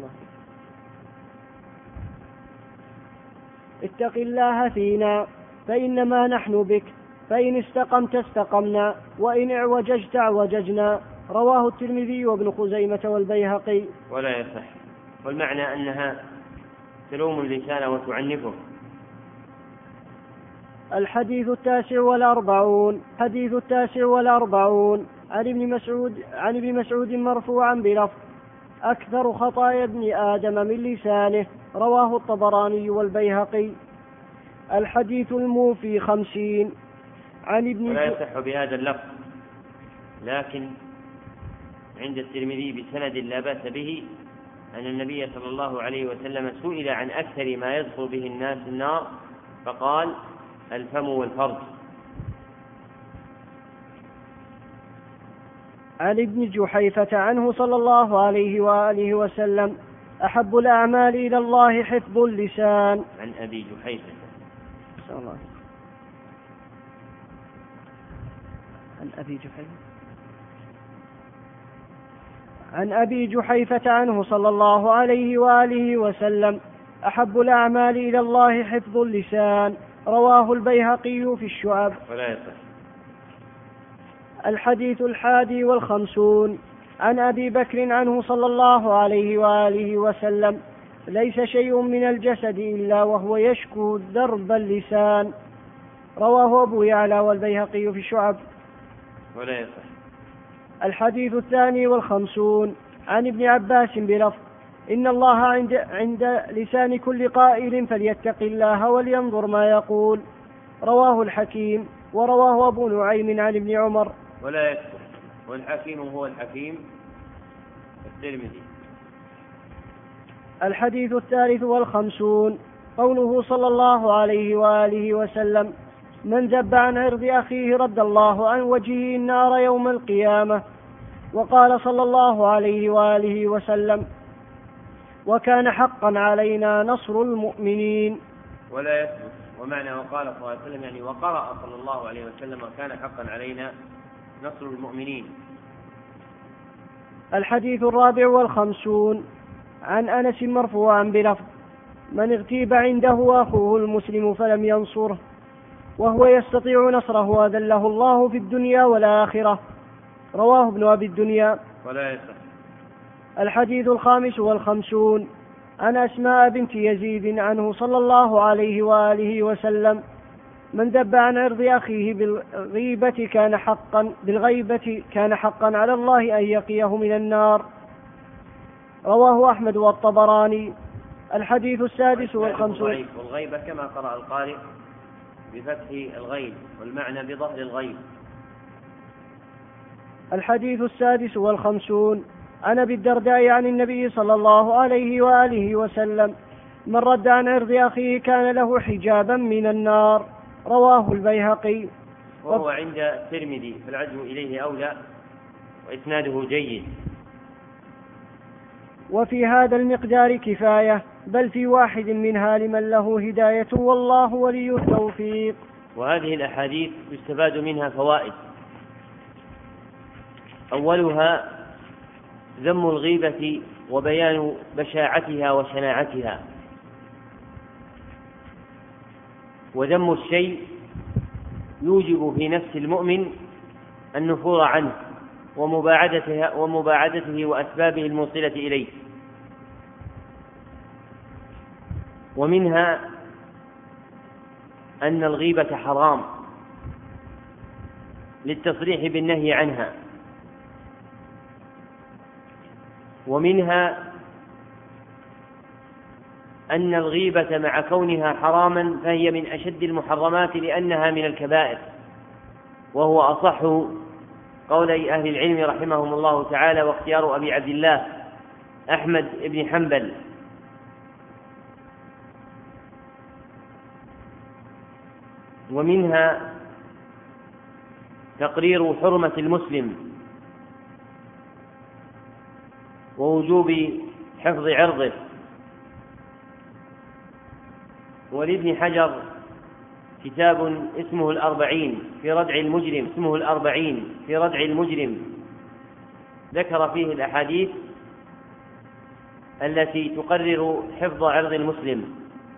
اتق الله فينا فإنما نحن بك، فإن استقمت استقمنا وإن اعوججت اعوججنا، رواه الترمذي وابن خزيمة والبيهقي. ولا يصح. والمعنى أنها تلوم اللسان وتعنفه. الحديث التاسع والأربعون حديث التاسع والأربعون عن ابن مسعود عن ابن مسعود مرفوعا بلفظ أكثر خطايا ابن آدم من لسانه، رواه الطبراني والبيهقي. الحديث الموفي خمسين عن ابن ولا يصح بهذا اللفظ، لكن عند الترمذي بسند لا بأس به أن النبي صلى الله عليه وسلم سئل عن أكثر ما يدخل به الناس النار فقال الفم والفرج. عن ابن جحيفة عنه صلى الله عليه وآله وسلم أحب الأعمال إلى الله حفظ اللسان. عن أبي جحيفة الله. عن أبي جحيفة عن أبي جحيفة عنه صلى الله عليه وآله وسلم أحب الأعمال إلى الله حفظ اللسان، رواه البيهقي في الشعب. ولا يصح. الحديث الحادي والخمسون عن أبي بكر عنه صلى الله عليه وآله وسلم: ليس شيء من الجسد إلا وهو يشكو ضرب اللسان. رواه أبو يعلى والبيهقي في الشعب ولا يصح. الحديث الثاني والخمسون عن ابن عباس بلفظ: إن الله عند, عند لسان كل قائل فليتق الله ولينظر ما يقول. رواه الحكيم. ورواه أبو نعيم عن ابن عمر. ولا يصح. والحكيم هو الحكيم الترمذي. الحديث الثالث والخمسون قوله صلى الله عليه وآله وسلم: من ذب عن عرض أخيه رد الله عن وجهه النار يوم القيامة. وقال صلى الله عليه وآله وسلم: وكان حقا علينا نصر المؤمنين. ولا يثبت. ومعنى وقال صلى الله عليه وسلم يعني وقرأ صلى الله عليه وسلم: وكان حقا علينا نصر المؤمنين. الحديث الرابع والخمسون عن أنس مرفوعا بلفظ: من اغتيب عنده أخوه المسلم فلم ينصره وهو يستطيع نصره أذله الله في الدنيا والآخرة. رواه ابن أبي الدنيا. ولا يصح. الحديث الخامس والخمسون عن أسماء بنت يزيد عنه صلى الله عليه وآله وسلم: من ذب عن عرض أخيه بالغيبة كان حقا بالغيبة كان حقا على الله أن يقيه من النار. رواه أحمد والطبراني. الحديث السادس والخمسون. والغيبة كما قرأ القارئ بفتح الغيب والمعنى بظهر الغيب. الحديث السادس والخمسون عن أبي الدرداء عن النبي صلى الله عليه وآله وسلم: من رد عن عرض أخيه كان له حجابا من النار. رواه البيهقي. وهو عند الترمذي فالعزم إليه أولى وإسناده جيد. وفي هذا المقدار كفاية، بل في واحد منها لمن له هداية والله ولي التوفيق. وهذه الأحاديث يستفاد منها فوائد. أولها ذم الغيبة وبيان بشاعتها وشناعتها. وذم الشيء يوجب في نفس المؤمن النفور عنه ومباعدته, ومباعدته وأسبابه الموصلة إليه. ومنها أن الغيبة حرام للتصريح بالنهي عنها. ومنها أن الغيبة مع كونها حراما فهي من أشد المحرمات لأنها من الكبائر، وهو أصح قولي أهل العلم رحمهم الله تعالى واختيار أبي عبد الله أحمد بن حنبل. ومنها تقرير حرمة المسلم ووجوب حفظ عرضه. ولابن حجر كتاب اسمه الأربعين في ردع المجرم اسمه الأربعين في ردع المجرم ذكر فيه الأحاديث التي تقرر حفظ عرض المسلم.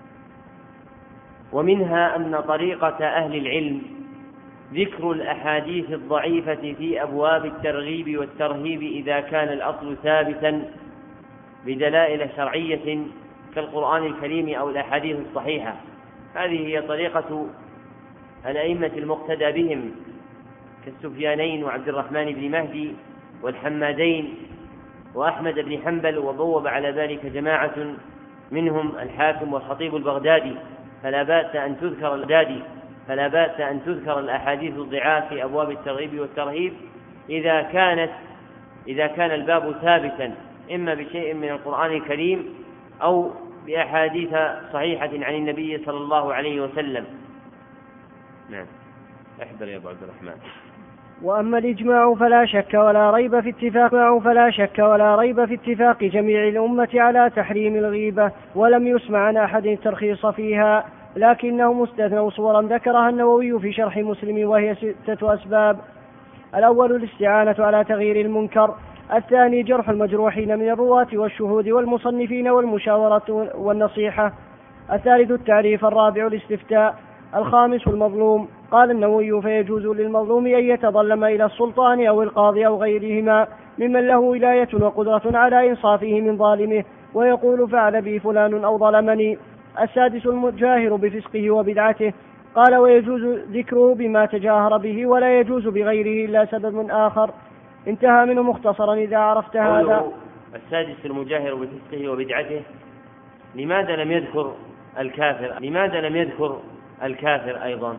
ومنها أن طريقة أهل العلم ذكر الأحاديث الضعيفة في أبواب الترغيب والترهيب إذا كان الأصل ثابتا بدلائل شرعية كالقرآن الكريم أو الأحاديث الصحيحة. هذه هي طريقة الأئمة المقتدى بهم كالسفيانين وعبد الرحمن بن مهدي والحمادين وأحمد بن حنبل، وبوب على ذلك جماعة منهم الحاكم والخطيب البغدادي. فلا بأس أن تذكر البغدادي فلا بأس أن تذكر الأحاديث الضعاف في أبواب الترغيب والترهيب إذا كانت إذا كان الباب ثابتا إما بشيء من القرآن الكريم أو بأحاديث صحيحة عن النبي صلى الله عليه وسلم. نعم، احذر يا أبو عبد الرحمن. وأما الإجماع فلا شك ولا ريب في اتفاق فلا شك ولا ريب في اتفاق جميع الأمة على تحريم الغيبة، ولم يسمع عن أحد الترخيص فيها، لكنه مستثنى صورا ذكرها النووي في شرح مسلم وهي ستة أسباب. الأول الاستعانة على تغيير المنكر، الثاني جرح المجروحين من الرواة والشهود والمصنفين والمشاورة والنصيحة، الثالث التعريف، الرابع الاستفتاء، الخامس المظلوم. قال النووي: فيجوز للمظلوم أن يتظلم إلى السلطان أو القاضي أو غيرهما ممن له ولاية وقدرة على إنصافه من ظالمه، ويقول: فعل بي فلان أو ظلمني. السادس: المجاهر بفسقه وبدعته. قال: ويجوز ذكره بما تجاهر به، ولا يجوز بغيره إلا سبب آخر. انتهى منه مختصرا إذا عرفت هذا. السادس: المجاهر بفسقه وبدعته. لماذا لم يذكر الكافر؟ لماذا لم يذكر الكافر أيضا؟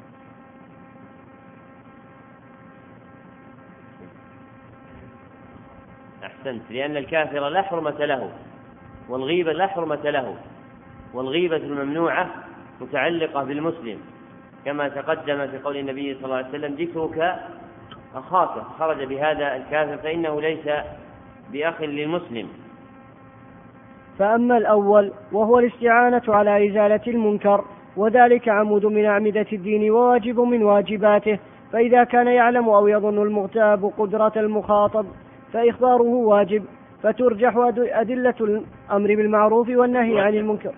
أحسنت، لأن الكافر لا حرمة له، والغيبة لا حرمة له، والغيبة الممنوعة متعلقة بالمسلم، كما تقدم في قول النبي صلى الله عليه وسلم: ذكرك أخاك، خرج بهذا الكافر فإنه ليس بأخ للمسلم. فأما الأول وهو الاستعانة على إزالة المنكر، وذلك عمود من أعمدة الدين وواجب من واجباته، فإذا كان يعلم أو يظن المغتاب قدرة المخاطب فإخباره واجب، فترجح أدلة الأمر بالمعروف والنهي عن المنكر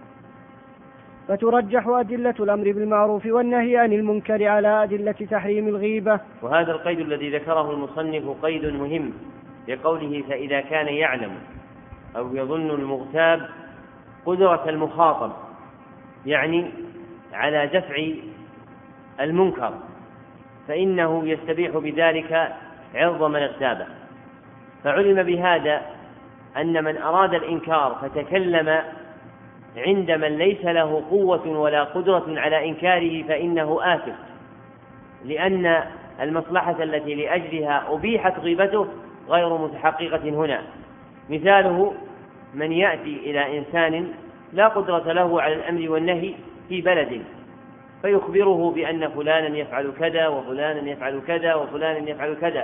فترجح أدلة الأمر بالمعروف والنهي عن المنكر على أدلة تحريم الغيبة. وهذا القيد الذي ذكره المصنف قيد مهم لقوله: فإذا كان يعلم أو يظن المغتاب قدرة المخاطب، يعني على دفع المنكر، فإنه يستبيح بذلك عرض من اغتابه. فعلم بهذا أن من أراد الإنكار فتكلم عند من ليس له قوة ولا قدرة على إنكاره فإنه آثم، لأن المصلحة التي لأجلها أبيحت غيبته غير متحققة هنا. مثاله: من يأتي إلى إنسان لا قدرة له على الأمر والنهي في بلد، فيخبره بأن فلانا يفعل كذا وفلانا يفعل كذا وفلانا يفعل كذا،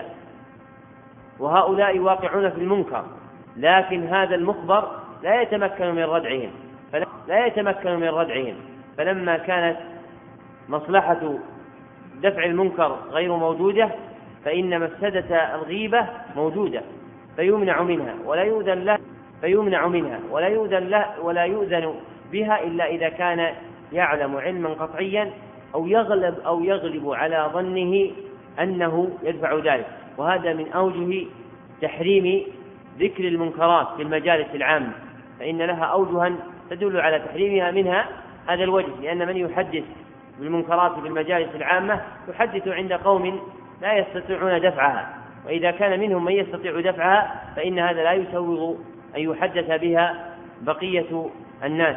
وهؤلاء واقعون في المنكر، لكن هذا المخبر لا يتمكن من ردعهم لا يتمكن من ردعهم فلما كانت مصلحة دفع المنكر غير موجودة فإن مفسدة الغيبة موجودة، فيمنع منها ولا يؤذن له فيمنع منها ولا يؤذن له ولا يؤذن بها إلا إذا كان يعلم علما قطعيا أو يغلب أو يغلب على ظنه أنه يدفع ذلك. وهذا من أوجه تحريم ذكر المنكرات في المجالس العامة، فإن لها أوجها تدل على تحريمها، منها هذا الوجه، لأن من يحدث بالمنكرات في المجالس العامة يحدث عند قوم لا يستطيعون دفعها، وإذا كان منهم من يستطيع دفعها فإن هذا لا يسوغ أن يحدث بها بقية الناس.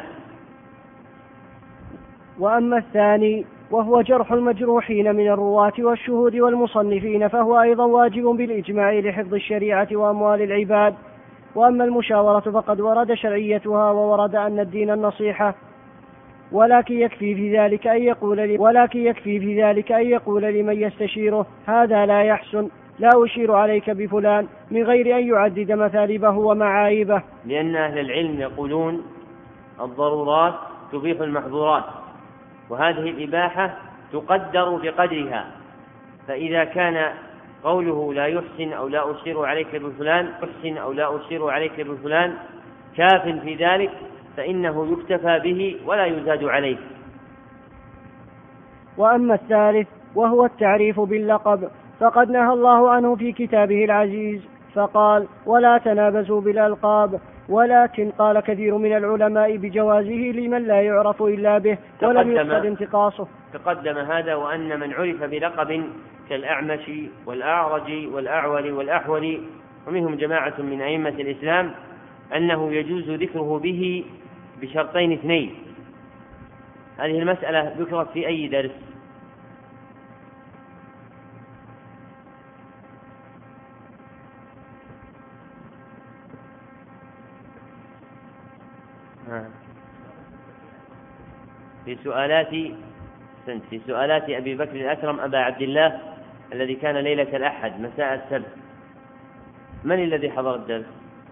وأما الثاني وهو جرح المجروحين من الرواة والشهود والمصنفين، فهو أيضا واجب بالإجماع لحفظ الشريعة وأموال العباد. وأما المشاورة فقد ورد شرعيتها وورد أن الدين النصيحة، ولكن يكفي في ذلك أن يقول ولكن يكفي في ذلك أن يقول لمن يستشيره: هذا لا يحسن، لا أشير عليك بفلان، من غير أن يعدد مثالبه ومعايبه. لأن أهل العلم يقولون: الضرورات تبيح المحظورات، وهذه الإباحة تقدر بقدرها، فإذا كان قوله لا يحسن أو لا أشير عليك بفلان يحسن أو لا أشير عليك بفلان كاف في ذلك، فإنه يكتفى به ولا يزاد عليه. وأما الثالث وهو التعريف باللقب، فقد نهى الله عنه في كتابه العزيز فقال: ولا تنابزوا بالألقاب، ولكن قال كثير من العلماء بجوازه لمن لا يعرف إلا به ولم يقصد انتقاصه. تقدم هذا، وأن من عرف بلقب كالأعمش والأعرج والأعول والأحول ومنهم جماعة من أئمة الإسلام أنه يجوز ذكره به بشرطين اثنين. هذه المسألة ذكرت في أي درس؟ في سؤالات في سؤالات أبي بكر الأكرم أبا عبد الله الذي كان ليلة الأحد مساء السبت. من الذي حضر الدرس؟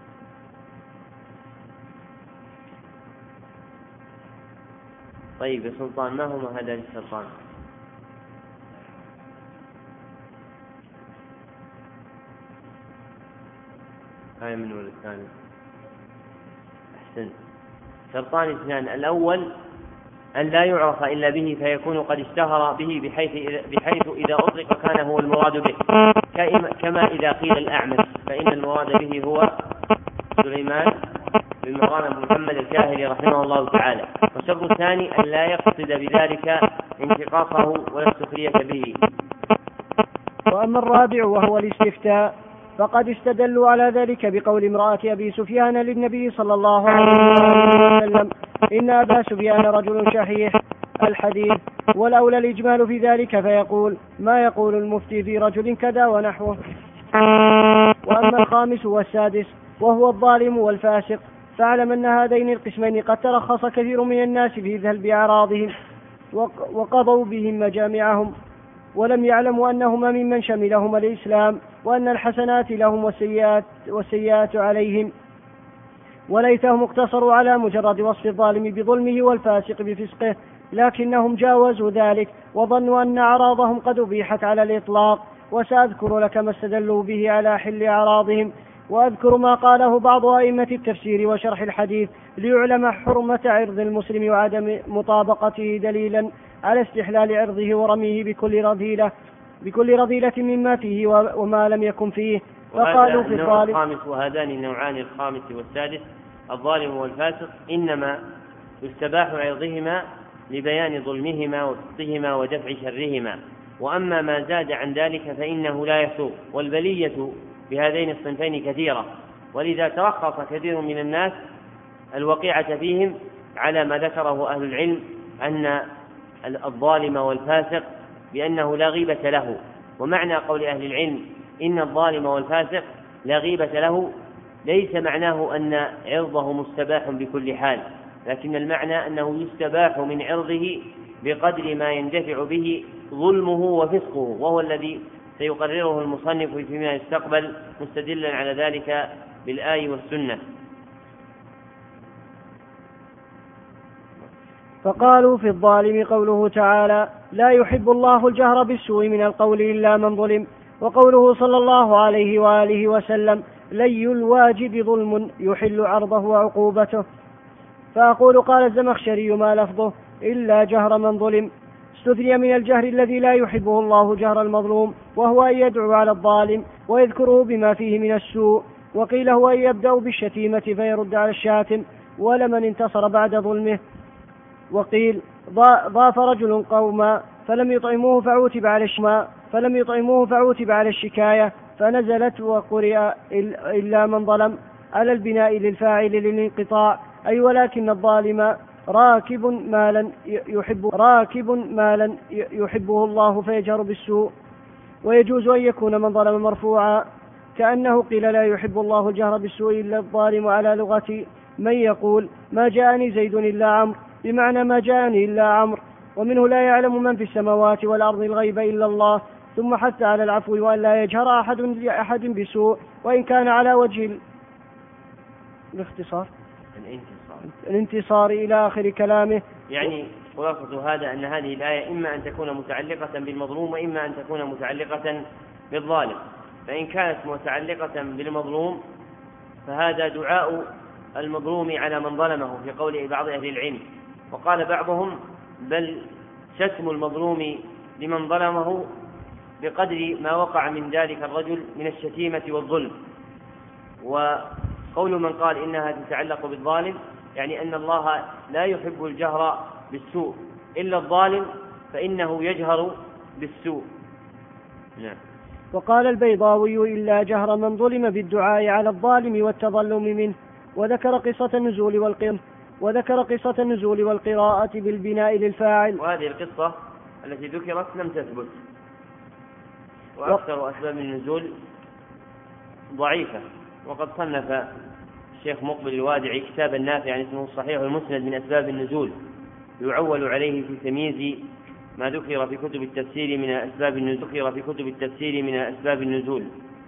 طيب يا سلطان، ما هما هذان الشرطان؟ هاي من ولا الثاني؟ أحسن. شرطان اثنان: الأول أن لا يعرف إلا به فيكون قد اشتهر به بحيث, بحيث إذا أطلق كان هو المراد به، كما إذا قيل الأعمش فإن المراد به هو سليمان بن مهران بن محمد الكاهلي رحمه الله تعالى. والشرط الثاني أن لا يقصد بذلك انتقاصه ولا السخرية به. وأما الرابع وهو الاستفتاء فقد استدلوا على ذلك بقول امرأة أبي سفيان للنبي صلى الله عليه وسلم إن أبا سفيان رجل شحيح الحديث، والأولى الإجمال في ذلك فيقول ما يقول المفتي في رجل كذا ونحوه. وأما الخامس والسادس وهو الظالم والفاسق فاعلم أن هذين القسمين قد ترخص كثير من الناس في ذهب أعراضهم وقضوا بهم مجامعهم، ولم يعلموا أنهما ممن شملهما الإسلام، وأن الحسنات لهم والسيئات, والسيئات عليهم، وليتهم اقتصروا على مجرد وصف الظالم بظلمه والفاسق بفسقه، لكنهم جاوزوا ذلك وظنوا أن أعراضهم قد أبيحت على الإطلاق. وسأذكر لك ما استدلوا به على حل أعراضهم، وأذكر ما قاله بعض أئمة التفسير وشرح الحديث ليعلم حرمة عرض المسلم وعدم مطابقته دليلا على استحلال عرضه ورميه بكل رذيلة بكل رذيلة مما فيه وما لم يكن فيه. فقالوا في الظالم الخامس وهذان النوعان الخامس والسادس الظالم والفاسق إنما يستباح عرضهما لبيان ظلمهما وفسقهما ودفع شرهما، وأما ما زاد عن ذلك فإنه لا يسوق. والبلية بهذين الصنفين كثيرة، ولذا ترخص كثير من الناس الوقيعة فيهم على ما ذكره أهل العلم أن الظالم والفاسق بأنه لا غيبة له. ومعنى قول أهل العلم إن الظالم والفاسق لا غيبة له ليس معناه أن عرضه مستباح بكل حال، لكن المعنى أنه يستباح من عرضه بقدر ما يندفع به ظلمه وفسقه، وهو الذي سيقرره المصنف فيما يستقبل مستدلا على ذلك بالآية والسنة. فقالوا في الظالم قوله تعالى لا يحب الله الجهر بالسوء من القول إلا من ظلم، وقوله صلى الله عليه وآله وسلم لي الواجب ظلم يحل عرضه وعقوبته. فأقول قال الزمخشري ما لفظه إلا جهر من ظلم، استثني من الجهر الذي لا يحبه الله جهر المظلوم، وهو أن يدعو على الظالم ويذكره بما فيه من السوء، وقيل هو أن يبدأ بالشتيمة فيرد على الشاتم ولمن انتصر بعد ظلمه. وقيل ضاف رجل قوما فلم يطعموه فعوتب على الشماء فلم يطعموه فعوتب على الشكاية فنزلت وقرئ إلا من ظلم على البناء للفاعل للانقطاع، أي ولكن الظالم راكب مالا يحب راكب مالا يحبه الله فيجهر بالسوء. ويجوز أن يكون من ظلم مرفوعا كأنه قيل لا يحب الله الجهر بالسوء إلا الظالم على لغة من يقول ما جاءني زيد إلا عمرو، بمعنى ما جاءني إلا عمرو. ومنه لا يعلم من في السماوات والأرض الغيب إلا الله، ثم حث على العفو وأن لا يجهر أحد لأحد بسوء وإن كان على وجه الاختصار الانتصار إلى آخر كلامه. يعني خلاصة هذا أن هذه الآية إما أن تكون متعلقة بالمظلوم وإما أن تكون متعلقة بالظالم. فإن كانت متعلقة بالمظلوم فهذا دعاء المظلوم على من ظلمه في قول بعض أهل العلم، وقال بعضهم بل شتم المظلوم لمن ظلمه بقدر ما وقع من ذلك الرجل من الشتيمة والظلم. وقول من قال إنها تتعلق بالظالم يعني أن الله لا يحب الجهر بالسوء إلا الظالم فإنه يجهر بالسوء. نعم. وقال البيضاوي إلا جهر من ظلم بالدعاء على الظالم والتظلم منه، وذكر قصة النزول والقراءة وذكر قصة النزول والقراءة بالبناء للفاعل. وهذه القصة التي ذكرت لم تثبت، وأكثر أسباب النزول ضعيفة. وقد صنف الشيخ مقبل الوادعي كتابا نافعا اسمه الصحيح المسند من أسباب النزول، يعول عليه في تمييز ما ذكر في كتب التفسير من أسباب النزول في كتب التفسير من أسباب النزول.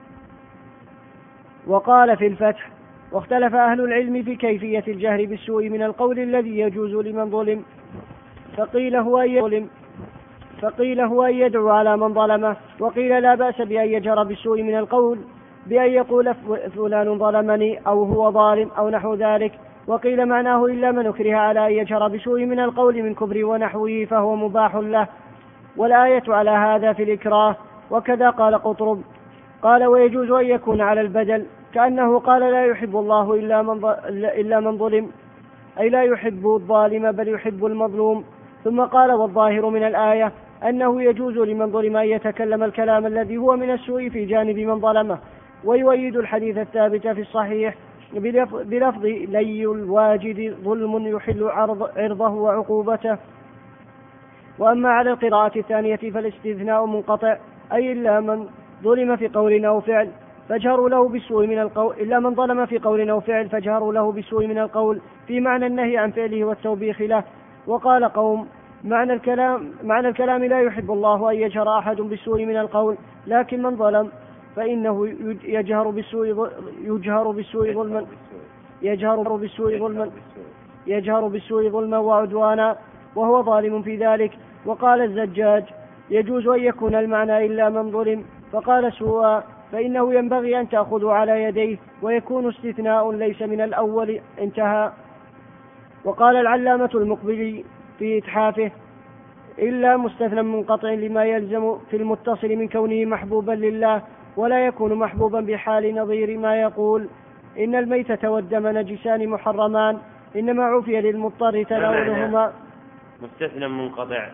وقال في الفتح واختلف أهل العلم في كيفية الجهر بالسوء من القول الذي يجوز لمن ظلم، فقيل هو أن يظلم فقيل هو أن يدعو على من ظلمه، وقيل لا بأس بأن يجهر بالسوء من القول بأن يقول فلان ظلمني أو هو ظالم أو نحو ذلك، وقيل معناه إلا من أكره على أن يجهر بسوء من القول من كبر ونحوه فهو مباح له، والآية على هذا في الإكراه. وكذا قال قطرب قال ويجوز أن يكون على البدل، كأنه قال لا يحب الله إلا من, إلا من ظلم، أي لا يحب الظالم بل يحب المظلوم. ثم قال والظاهر من الآية أنه يجوز لمن ظلم أن يتكلم الكلام الذي هو من السوء في جانب من ظلمه، ويؤيد الحديث الثابت في الصحيح بلفظ لي الواجد ظلم يحل عرضه وعقوبته. وأما على القراءة الثانية فالاستثناء منقطع، أي إلا من ظلم في قول أو فعل فاجهروا له بالسوء من القول إلا من ظلم في قول أو فعل فاجهروا له بالسوء من القول في معنى النهي عن فعله والتوبيخ له. وقال قوم معنى الكلام معنى الكلام لا يحب الله أن يجهر أحد بالسوء من القول، لكن من ظلم فإنه يجهر بالسوء يجهر بالسوء ظلما يجهر بالسوء ظلما يجهر بالسوء ظلما وعدوانا وهو ظالم في ذلك. وقال الزجاج يجوز أن يكون المعنى إلا من ظلم فقال سوءا، فإنه ينبغي أن تأخذوا على يديه ويكون استثناء ليس من الأول. انتهى. وقال العلامة المقبلي في إتحافه إلا مستثنى منقطع لما يلزم في المتصل من كونه محبوبا لله، ولا يكون محبوبا بحال نظير ما يقول إن الميتة والدم نجسان محرمان، إنما عفي للمضطر تناولهما. مستثنى منقطع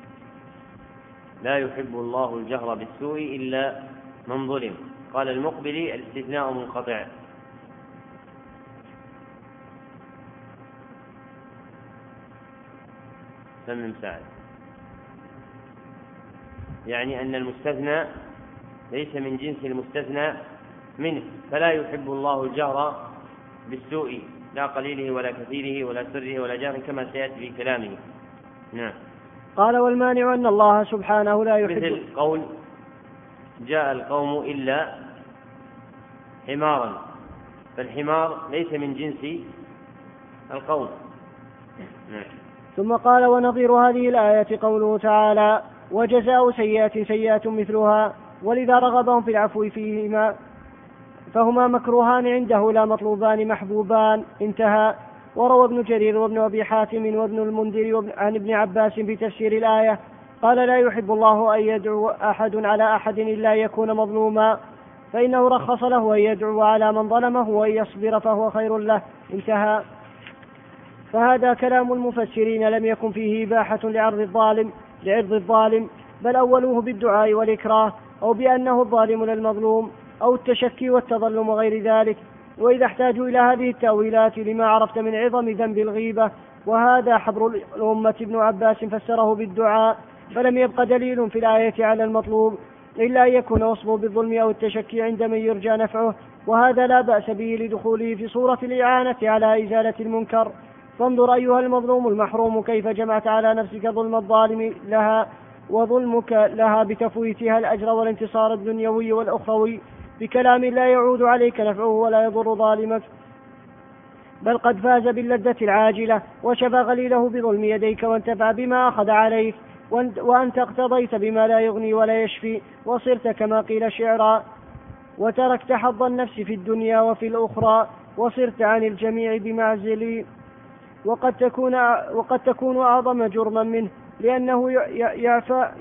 لا يحب الله الجهر بالسوء إلا من ظلم. قال المقبلي الاستثناء منقطع. سمم سعد يعني أن المستثنى ليس من جنس المستثنى منه، فلا يحب الله الجهر بالسوء لا قليله ولا كثيره ولا سره ولا جهره كما سيأتي في كلامه. نعم. قال والمانع أن الله سبحانه لا يحب مثل قول جاء القوم إلا حمارا، فالحمار ليس من جنس القوم. نعم. ثم قال ونظير هذه الآية قوله تعالى وجزاء سيئة سيئة مثلها، ولذا رغبهم في العفو فيهما فهما مكروهان عنده لا مطلوبان محبوبان. انتهى. وروى ابن جرير وابن أبي حاتم وابن المنذر عن ابن عباس في تفسير الآية قال لا يحب الله أن يدعو أحد على أحد إلا يكون مظلوما، فإنه رخص له أن يدعو على من ظلمه وأن يصبر فهو خير له. انتهى. فهذا كلام المفسرين لم يكن فيه إباحة لعرض الظالم لعرض الظالم، بل أولوه بالدعاء والإكراه أو بأنه الظالم للمظلوم أو التشكي والتظلم وغير ذلك. وإذا احتاجوا إلى هذه التأويلات لما عرفت من عظم ذنب الغيبة، وهذا حبر الأمة ابن عباس فسره بالدعاء، فلم يبق دليل في الآية على المطلوب إلا أن يكون وصفه بالظلم أو التشكي عند من يرجى نفعه، وهذا لا بأس به لدخوله في صورة الإعانة على إزالة المنكر. فانظر أيها المظلوم المحروم كيف جمعت على نفسك ظلم الظالم لها وظلمك لها بتفويتها الأجر والانتصار الدنيوي والأخروي بكلام لا يعود عليك نفعه ولا يضر ظالمك، بل قد فاز باللذة العاجلة وشفى غليله بظلم يديك وانتفع بما أخذ عليك، وأنت اقتضيت بما لا يغني ولا يشفي وصرت كما قيل شعرا، وتركت حظ النفس في الدنيا وفي الأخرى وصرت عن الجميع بمعزل. وقد تكون وقد تكون أعظم جرما منه لأنه يعفى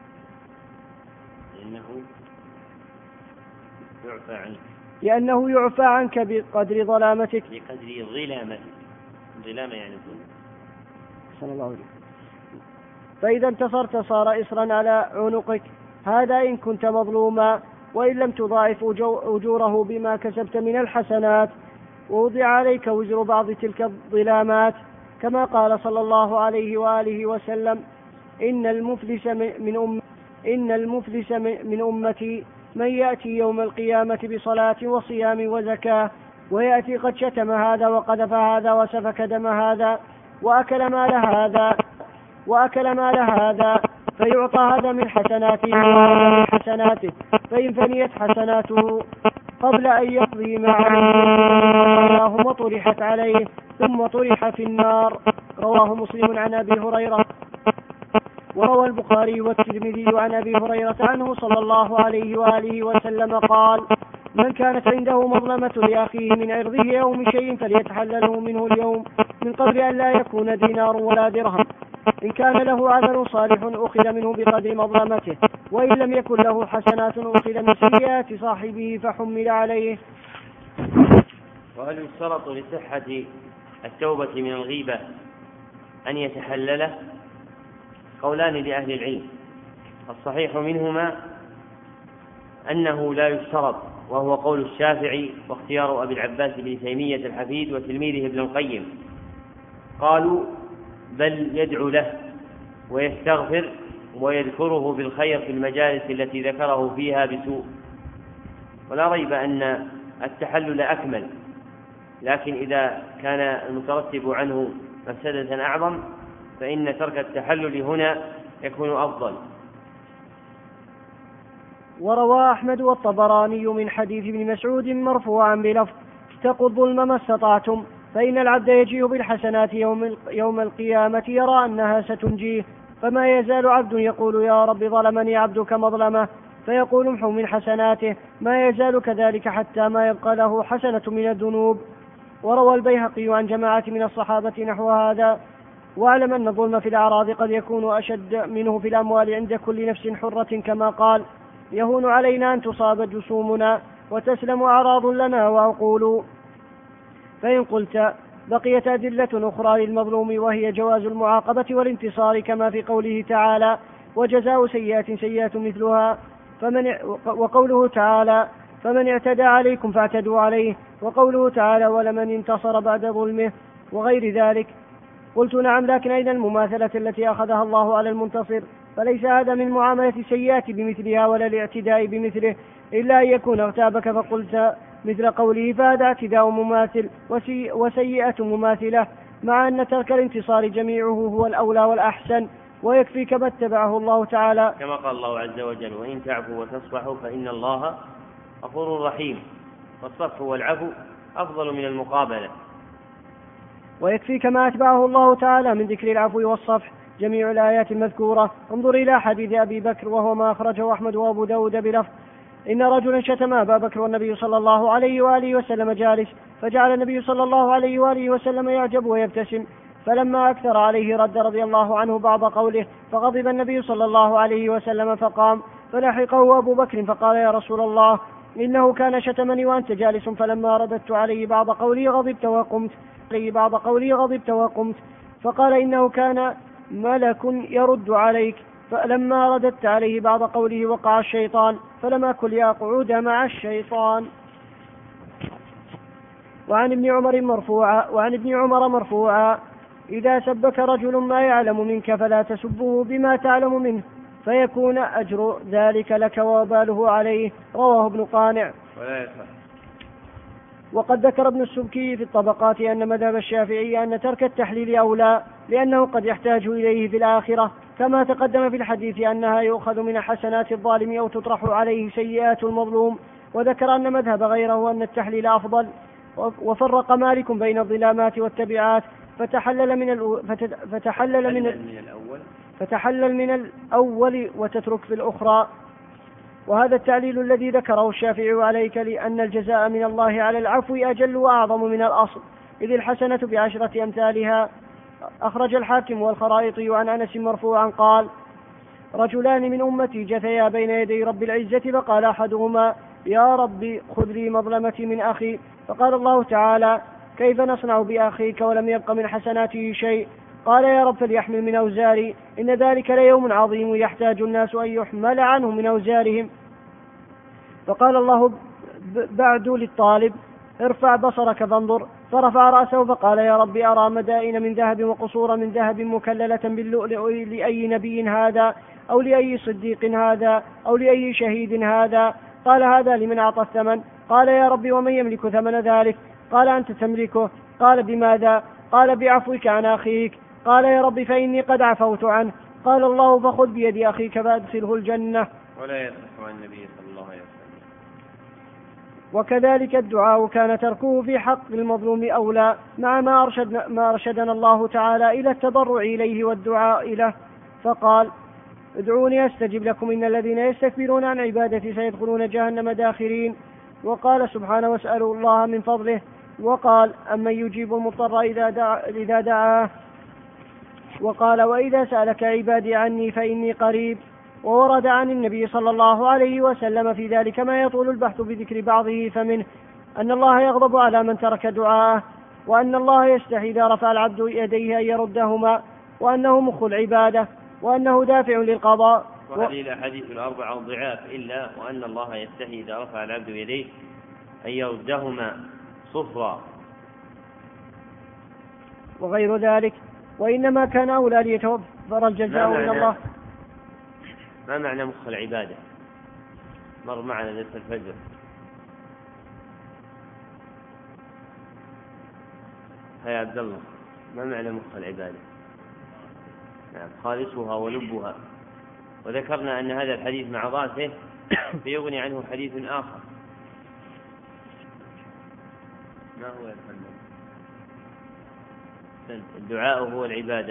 يعفى عنك لأنه يعفى عنك بقدر ظلامتك بقدر ظلامتك ظلامة يعني صلى الله عليه وسلم. فإذا انتصرت صار إصرا على عنقك، هذا إن كنت مظلوما، وإن لم تضاعف أجوره بما كسبت من الحسنات ووضع عليك وزر بعض تلك الظلامات، كما قال صلى الله عليه وآله وسلم إن المفلس من أم إن المفلس من أمتي من يأتي يوم القيامة بصلاة وصيام وزكاة ويأتي قد شتم هذا وقذف هذا وسفك دم هذا وأكل مال هذا وأكل مال هذا فيعطى هذا من حسناته وهذا من حسناته، فإن فنيت حسناته قبل أن يقضي ما عليه وطرحت عليه ثم طرح في النار. رواه مسلم عن أبي هريرة. وروى البخاري والترمذي عن أبي هريرة عنه صلى الله عليه وآله وسلم قال من كانت عنده مظلمة لأخيه من عرضه أو من شيء فليتحلله منه اليوم من قبل أن لا يكون دينار ولا درهم. إن كان له عمل صالح أخذ منه بقدر مظلمته، وإن لم يكن له حسنات أخذ من سيئات صاحبه فحمل عليه. وهل يشترط لصحة التوبة من الغيبة أن يتحلله؟ قولان لأهل العلم، الصحيح منهما أنه لا يشترط، وهو قول الشافعي واختيار أبي العباس بن تيمية الحفيد وتلميذه ابن القيم. قالوا بل يدعو له ويستغفر ويذكره بالخير في المجالس التي ذكره فيها بسوء. ولا ريب أن التحلل أكمل، لكن إذا كان المترتب عنه مفسدة أعظم فإن ترك التحلل هنا يكون أفضل. وروى أحمد والطبراني من حديث ابن مسعود مرفوعا بلفظ اتقوا الظلم ما استطعتم، فإن العبد يجيء بالحسنات يوم, يوم القيامة يرى أنها ستنجيه، فما يزال عبد يقول يا رب ظلمني عبدك مظلمة، فيقول امحو من حسناته، ما يزال كذلك حتى ما يبقى له حسنة من الذنوب. وروى البيهقي عن جماعة من الصحابة نحو هذا. واعلم أن الظلم في الأعراض قد يكون أشد منه في الأموال عند كل نفس حرة، كما قال يهون علينا أن تصاب جسومنا وتسلم أعراض لنا وعقول. فإن قلت بقيت أدلة أخرى للمظلوم وهي جواز المعاقبة والانتصار، كما في قوله تعالى وجزاء سيئة سيئة مثلها، فمن وقوله تعالى فمن اعتدى عليكم فاعتدوا عليه، وقوله تعالى ولمن انتصر بعد ظلمه، وغير ذلك. قلت نعم، لكن أين المماثلة التي أخذها الله على المنتصر؟ فليس هذا من معاملة السيئات بمثلها ولا الاعتداء بمثله، إلا أن يكون اغتابك فقلت مثل قوله فهذا اعتداء مماثل وسي وسيئة مماثلة، مع أن ترك الانتصار جميعه هو الأولى والأحسن، ويكفي كما اتبعه الله تعالى كما قال الله عز وجل وإن تعفوا وتصفحوا فإن الله غفور رحيم، والصفح والعفو أفضل من المقابلة. ويكفي كما أتبعه الله تعالى من ذكر العفو والصفح جميع الآيات المذكورة. انظر إلى حديث أبي بكر وهو ما أخرجه أحمد وأبو داود بلفظ إن رجلا شتم أبا بكر والنبي صلى الله عليه وآله وسلم جالس، فجعل النبي صلى الله عليه وآله وسلم يعجب ويبتسم، فلما أكثر عليه رد رضي الله عنه بعض قوله، فغضب النبي صلى الله عليه وسلم فقام، فلحقه أبو بكر فقال يا رسول الله إنه كان شتمني وأنت جالس، فلما رددت عليه بعض قولي غضبت وقمت عليه بعض قولي غضبت وقمت فقال إنه كان ملك يرد عليك، فلما رددت عليه بعض قوله وقع الشيطان، فلم أكن لأقعد مع الشيطان. وعن ابن عمر مرفوعا وعن ابن عمر مرفوعا إذا سبك رجل ما يعلم منك فلا تسبه بما تعلم منه، فيكون أجر ذلك لك وباله عليه. رواه ابن قانع. وقد ذكر ابن السبكي في الطبقات أن مذهب الشافعي أن ترك التحليل أولى، لأنه قد يحتاج إليه في الآخرة، كما تقدم في الحديث أنها يؤخذ من حسنات الظالم أو تطرح عليه سيئات المظلوم. وذكر أن مذهب غيره أن التحليل أفضل. وفرق مالك بين الظلامات والتبعات، فتحلل من الأو... فتحلل من, من الأول فتحلل من الأول وتترك في الأخرى. وهذا التعليل الذي ذكره الشافعي عليك لأن الجزاء من الله على العفو أجل وأعظم من الأصل، إذ الحسنة بعشرة أمثالها. أخرج الحاكم والخرائطي عن أنس مرفوعا قال رجلان من أمتي جثيا بين يدي رب العزة، فقال أحدهما يا رب خذ لي مظلمتي من أخي، فقال الله تعالى كيف نصنع بأخيك ولم يبق من حسناته شيء؟ قال يا رب فليحمل من أوزاري، إن ذلك ليوم عظيم يحتاج الناس أن يحمل عنه من أوزارهم. فقال الله بعد للطالب ارفع بصرك فانظر، فرفع رأسه فقال يا رب أرى مدائن من ذهب وقصور من ذهب مكللة باللؤلؤ، لأي نبي هذا أو لأي صديق هذا أو لأي شهيد هذا؟ قال هذا لمن أعطى الثمن. قال يا رب ومن يملك ثمن ذلك؟ قال أنت تملكه. قال بماذا؟ قال بعفوك عن أخيك. قال يا رب فإني قد عفوت عنه. قال الله فخذ بيد أخيك فأدخله الجنة. ولا يصح عن النبي صلى الله عليه وسلم. وكذلك الدعاء كان تركه في حق المظلوم أولى، مع ما أرشدنا, ما أرشدنا الله تعالى إلى التضرع إليه والدعاء إليه، فقال ادعوني أستجب لكم إن الذين يستكبرون عن عبادتي سيدخلون جهنم داخرين. وقال سبحانه واسألوا الله من فضله، وقال أمن يجيب المضطر إذا دعا إذا دعاه، وقال وإذا سألك عبادي عني فإني قريب. وورد عن النبي صلى الله عليه وسلم في ذلك ما يطول البحث بذكر بعضه، فمنه أن الله يغضب على من ترك دعاءه، وأن الله يستحي إذا رفع العبد يديه أن يردهما، وأنه مخ العبادة، وأنه دافع للقضاء. وهذه الأحاديث الأربعة ضعاف إلا وأن الله يستحي إذا رفع العبد يديه أن يردهما صفرا وغير ذلك. وإنما كان أولى ليتوفر الجزاء من الله. ما معنى مخ العبادة؟ مر معنا درس الفجر. يا عبد الله، ما معنى مخ العبادة؟ نعم، خالصها ولبها. وذكرنا أن هذا الحديث مع ضعفه فيغني عنه حديث آخر. ما هو يا محمد؟ الدعاء هو العبادة.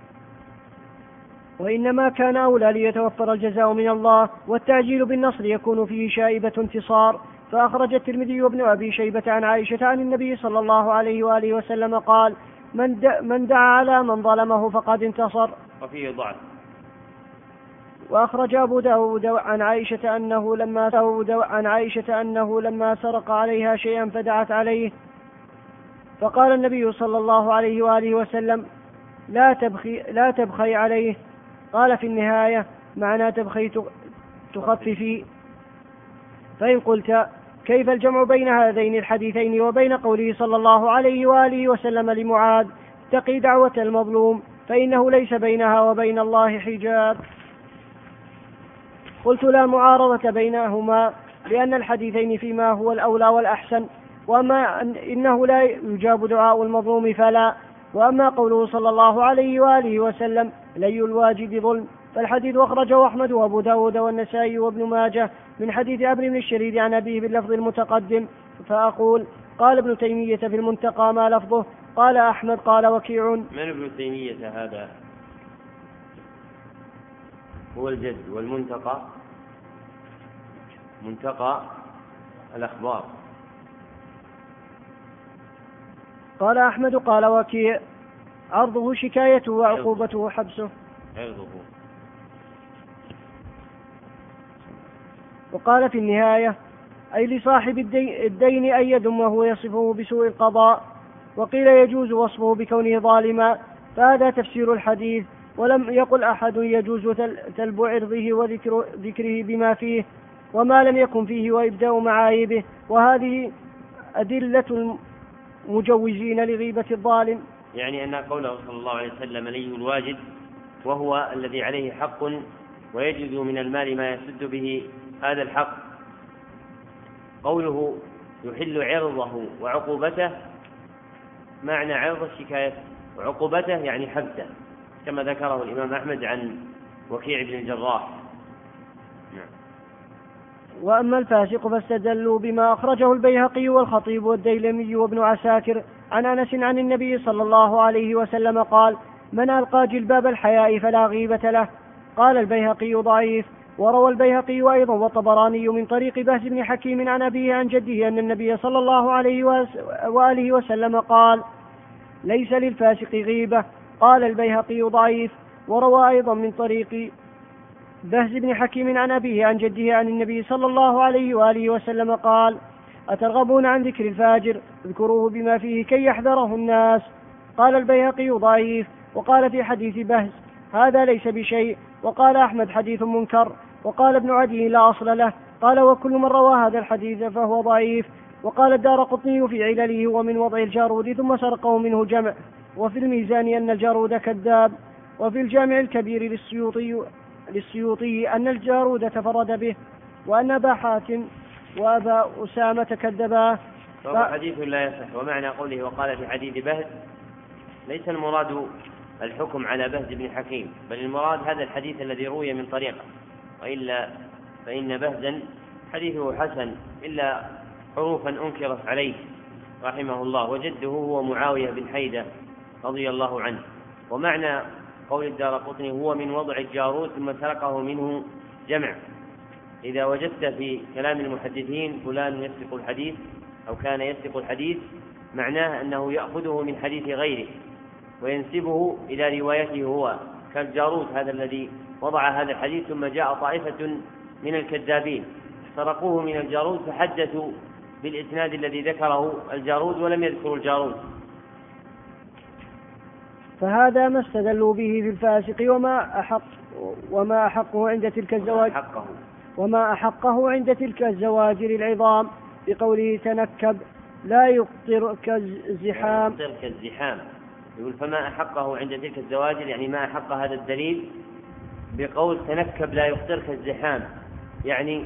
وإنما كان أولى ليتوفر الجزاء من الله، والتعجيل بالنصر يكون فيه شائبة انتصار. فأخرج الترمذي وابن أبي شيبة عن عائشة عن النبي صلى الله عليه وآله وسلم قال من, من دعا على من ظلمه فقد انتصر. وفيه ضعف. وأخرج أبو داود عن عائشة أنه لما داود عن عائشة أنه لما سرق عليها شيئا فدعت عليه فقال النبي صلى الله عليه وآله وسلم لا تبخي, لا تبخي عليه. قال في النهاية معنى تبخي تخففي. فإن قلت كيف الجمع بين هذين الحديثين وبين قوله صلى الله عليه وآله وسلم لمعاذ اتقي دعوة المظلوم فإنه ليس بينها وبين الله حجاب؟ قلت لا معارضة بينهما، لأن الحديثين فيما هو الأولى والأحسن، وأما إنه لا يجاب دعاء المظلوم فلا. وأما قوله صلى الله عليه وآله وسلم لي الواجب ظلم فالحديث أخرجه أحمد وأبو داود والنسائي وابن ماجه من حديث عمرو بن الشريد عن أبيه باللفظ المتقدم. فأقول قال ابن تيمية في المنتقى ما لفظه، قال أحمد قال وكيع. من ابن تيمية هذا؟ هو الجد. والمنتقى منتقى الأخبار. قال أحمد قال وكيع عرضه شكايته وعقوبته حبسه. عرضه. وقال في النهاية أي لصاحب الدين أن يذمه ويصفه بسوء القضاء، وقيل يجوز وصفه بكونه ظالما، فهذا تفسير الحديث. ولم يقل أحد يجوز تلب عرضه وذكره بما فيه وما لم يكن فيه وإبداء معايبه، وهذه أدلة المجوزين لغيبة الظالم. يعني أن قوله صلى الله عليه وسلم لي الواجد وهو الذي عليه حق ويجد من المال ما يسد به هذا الحق. قوله يحل عرضه وعقوبته، معنى عرض الشكاية وعقوبته يعني حبسه، كما ذكره الإمام أحمد عن وكيع بن الجراح. وأما الفاسق فاستدلوا بما أخرجه البيهقي والخطيب والديلمي وابن عساكر عن أنس عن النبي صلى الله عليه وسلم قال من ألقى جلباب الحياء فلا غيبة له. قال البيهقي ضعيف. وروى البيهقي أيضا والطبراني من طريق بهز بن حكيم عن أبيه عن جده أن النبي صلى الله عليه وآله وسلم قال ليس للفاسق غيبة. قال البيهقي ضعيف. وروى أيضا من طريق بهز بن حكيم عن أبيه عن جده عن النبي صلى الله عليه وآله وسلم قال أترغبون عن ذكر الفاجر اذكروه بما فيه كي يحذره الناس. قال البيهقي ضعيف. وقال في حديث بهز هذا ليس بشيء. وقال أحمد حديث منكر. وقال ابن عدي لا أصل له. قال وكل من روى هذا الحديث فهو ضعيف. وقال الدارقطني في علله ومن وضع الجارود ثم سرقه منه جمع. وفي الميزان أن الجارود كذاب. وفي الجامع الكبير للسيوطي للسيوطي أن الجارود تفرد به وأن أبا حاتم وأبا أسامة كذباه. فهو حديث لا يصح. ومعنى قوله وقال في حديث بهز ليس المراد الحكم على بهز بن حكيم، بل المراد هذا الحديث الذي روي من طريقه، وإلا فإن بهزا حديثه حسن إلا حروفا أنكرت عليه رحمه الله، وجده هو معاوية بن حيدة رضي الله عنه. ومعنى قول الدارقطني هو من وضع الجارود ثم سرقه منه جمع، إذا وجدت في كلام المحدثين فلان يسبق الحديث أو كان يسبق الحديث معناه أنه يأخذه من حديث غيره وينسبه إلى روايته هو، كالجارود هذا الذي وضع هذا الحديث ثم جاء طائفة من الكذابين سرقوه من الجارود فحدثوا بالإسناد الذي ذكره الجارود ولم يذكروا الجارود. فهذا ما استدلوا به في الفاسق وما أحق وما أحقه عند تلك الزواجر وما أحقه عند تلك الزواجر العظام بقوله تنكب لا يقطر كالزحام. يقطر كالزحام يقول فما أحقه عند تلك الزواجر يعني ما أحق هذا الدليل بقول تنكب لا يقطر كالزحام، يعني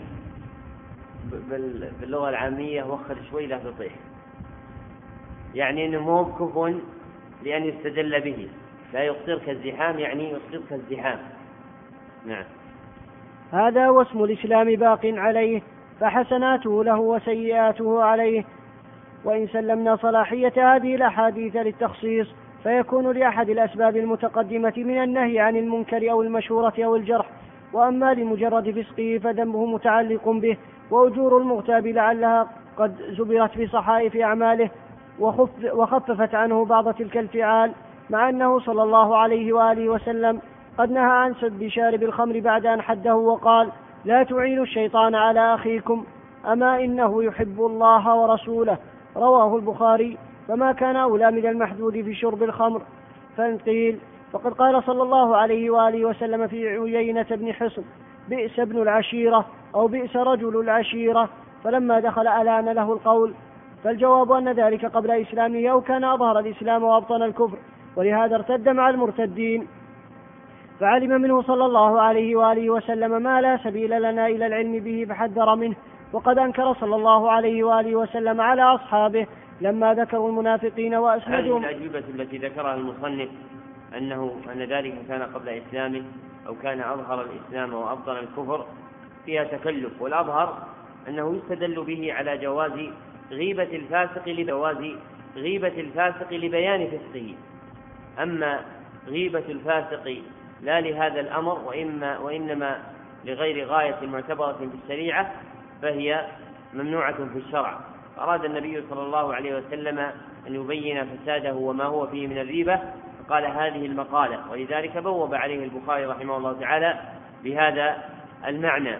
باللغة العامية وخر شوي لا تطيح، يعني أنه مو بكف لأن يستدل به، لا يقطر كالزحام يعني يقطر كالزحام. نعم. هذا واسم الإسلام باق عليه فحسناته له وسيئاته عليه. وإن سلمنا صلاحية هذه الأحاديث للتخصيص فيكون لأحد الأسباب المتقدمة من النهي عن المنكر أو المشهورة أو الجرح، وأما لمجرد فسقه فذنبه متعلق به، وأجور المغتاب لعلها قد زبرت بصحائف أعماله وخففت عنه بعض تلك الفعال، مع أنه صلى الله عليه وآله وسلم قد نهى عن سب شارب الخمر بعد أن حده وقال لا تعينوا الشيطان على أخيكم أما إنه يحب الله ورسوله، رواه البخاري. فما كان أولى من المحدود في شرب الخمر. فإن قيل فقد قال صلى الله عليه وآله وسلم في عيينة بن حصن بئس ابن العشيرة أو بئس رجل العشيرة، فلما دخل ألان له القول، فالجواب أن ذلك قبل إسلامه أو كان أظهر الإسلام وأبطن الكفر، ولهذا ارتد مع المرتدين. فعلم منه صلى الله عليه وآله وسلم ما لا سبيل لنا إلى العلم به فحذر منه. وقد أنكر صلى الله عليه وآله وسلم على أصحابه لما ذكروا المنافقين وأسندهم. هذه الأجوبة التي ذكرها المصنف أنه أن ذلك كان قبل إسلامه أو كان أظهر الإسلام وأبطن الكفر فيها تكلف، والأظهر أنه يستدل به على جواز غيبة الفاسق لجواز غيبة الفاسق لبيان فسقه. أما غيبة الفاسق لا لهذا الأمر وإما وإنما لغير غاية معتبرة في الشريعة فهي ممنوعة في الشرع. أراد النبي صلى الله عليه وسلم أن يبين فساده وما هو فيه من الريبة فقال هذه المقالة، ولذلك بوب عليه البخاري رحمه الله تعالى بهذا المعنى.